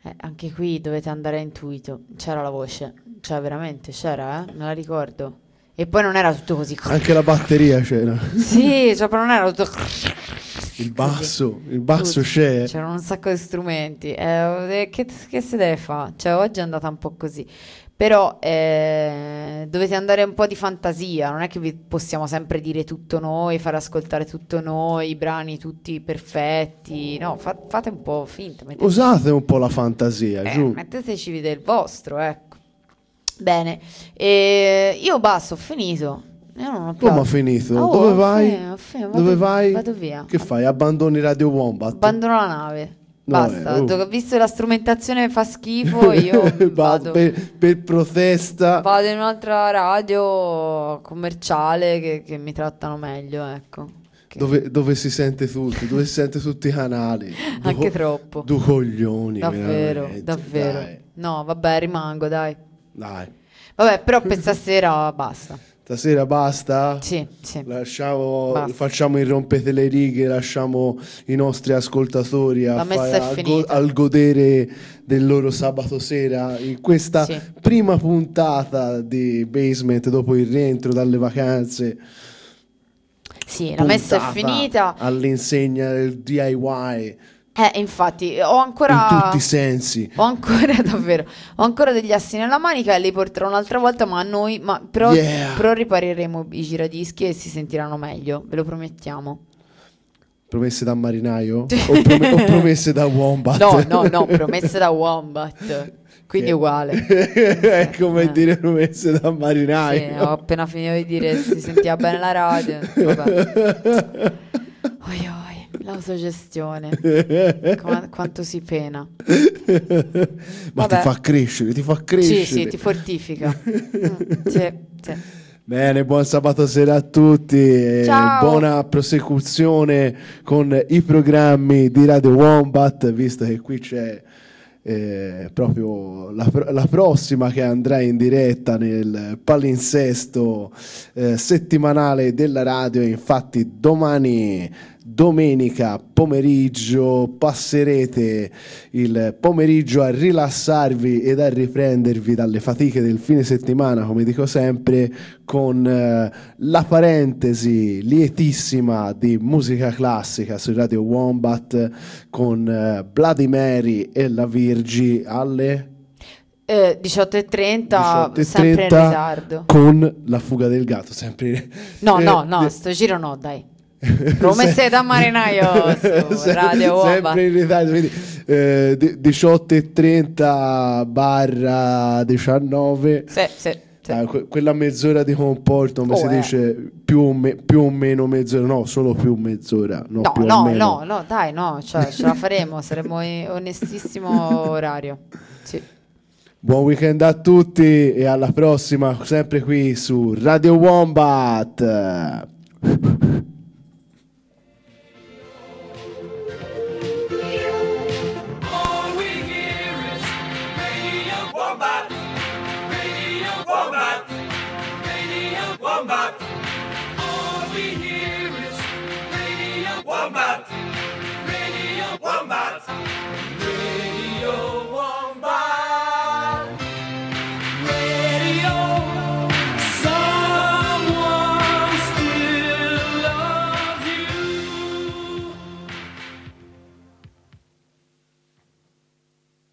Anche qui dovete andare a intuito. C'era la voce, cioè veramente c'era, me la ricordo. E poi non era tutto così. Anche la batteria c'era. Sì, cioè, però non era tutto. Il basso c'è. C'erano un sacco di strumenti. Che si deve fare? Cioè, oggi è andata un po' così. Però dovete andare un po' di fantasia. Non è che vi possiamo sempre dire tutto noi, fare ascoltare tutto noi, i brani tutti perfetti. No, fate un po' finta. Usate un po' la fantasia, giù. Metteteci del vostro, ecco. Bene, io basta, ho finito. Io non ho più Come ha altro. finito? Oh, Dove vai? Dove vai? Vado via. Che fai? Abbandoni Radio Wombat? Abbandono la nave. No, Basta, dato che ho visto che la strumentazione fa schifo, io vado. Per protesta. Vado in un'altra radio commerciale che mi trattano meglio, ecco. Dove si sente tutto, dove si sente tutti i canali. Anche troppo. Due coglioni. Davvero, veramente, davvero. dai. No, vabbè, rimango, dai. Dai. Vabbè, però per stasera basta. Stasera basta? Sì. Lasciamo, Basta. facciamo il rompete le righe, lasciamo i nostri ascoltatori La messa è finita. al godere del loro sabato sera in questa Sì. prima puntata di Basement dopo il rientro dalle vacanze. Sì, la messa è Puntata finita. all'insegna del DIY Infatti, ho in ancora. tutti i sensi. Ho ancora, davvero, ho ancora degli assi nella manica e li porterò un'altra volta, però Yeah. ripareremo i giradischi e si sentiranno meglio, ve lo promettiamo. Promesse da marinaio? O promesse da Wombat? No, promesse da Wombat, quindi Che- uguale. È come dire promesse da Sì, marinaio. ho appena finito di dire si sentiva bene la radio. Vabbè. Oi, l'autogestione. Quanto si pena. Ma Vabbè. ti fa crescere. Sì, ti fortifica. Sì. Bene, buon sabato sera a tutti e Ciao. buona prosecuzione con i programmi di Radio Wombat, visto che qui c'è proprio la prossima che andrà in diretta nel palinsesto settimanale della radio. Infatti domenica pomeriggio passerete il pomeriggio a rilassarvi ed a riprendervi dalle fatiche del fine settimana, come dico sempre, con la parentesi lietissima di musica classica su Radio Wombat con Bloody Mary e la Virgi alle 18:30, sempre in 18:30 ritardo. con La fuga del gatto, sempre No, sto giro no, dai. Promesse da marinaio su Radio Wombat. sempre in ritardo, quindi 18:30 barra 19. Sì. Quella mezz'ora di comporto, come si dice più o meno mezz'ora, no, solo più mezz'ora, no, più o meno. No, dai, no, cioè, ce la faremo, saremo in onestissimo orario. Sì. Buon weekend a tutti e alla prossima, sempre qui su Radio Wombat. All we hear is Radio Wombat, Radio Wombat, Radio Wombat. All we hear is Radio Wombat, Radio Wombat.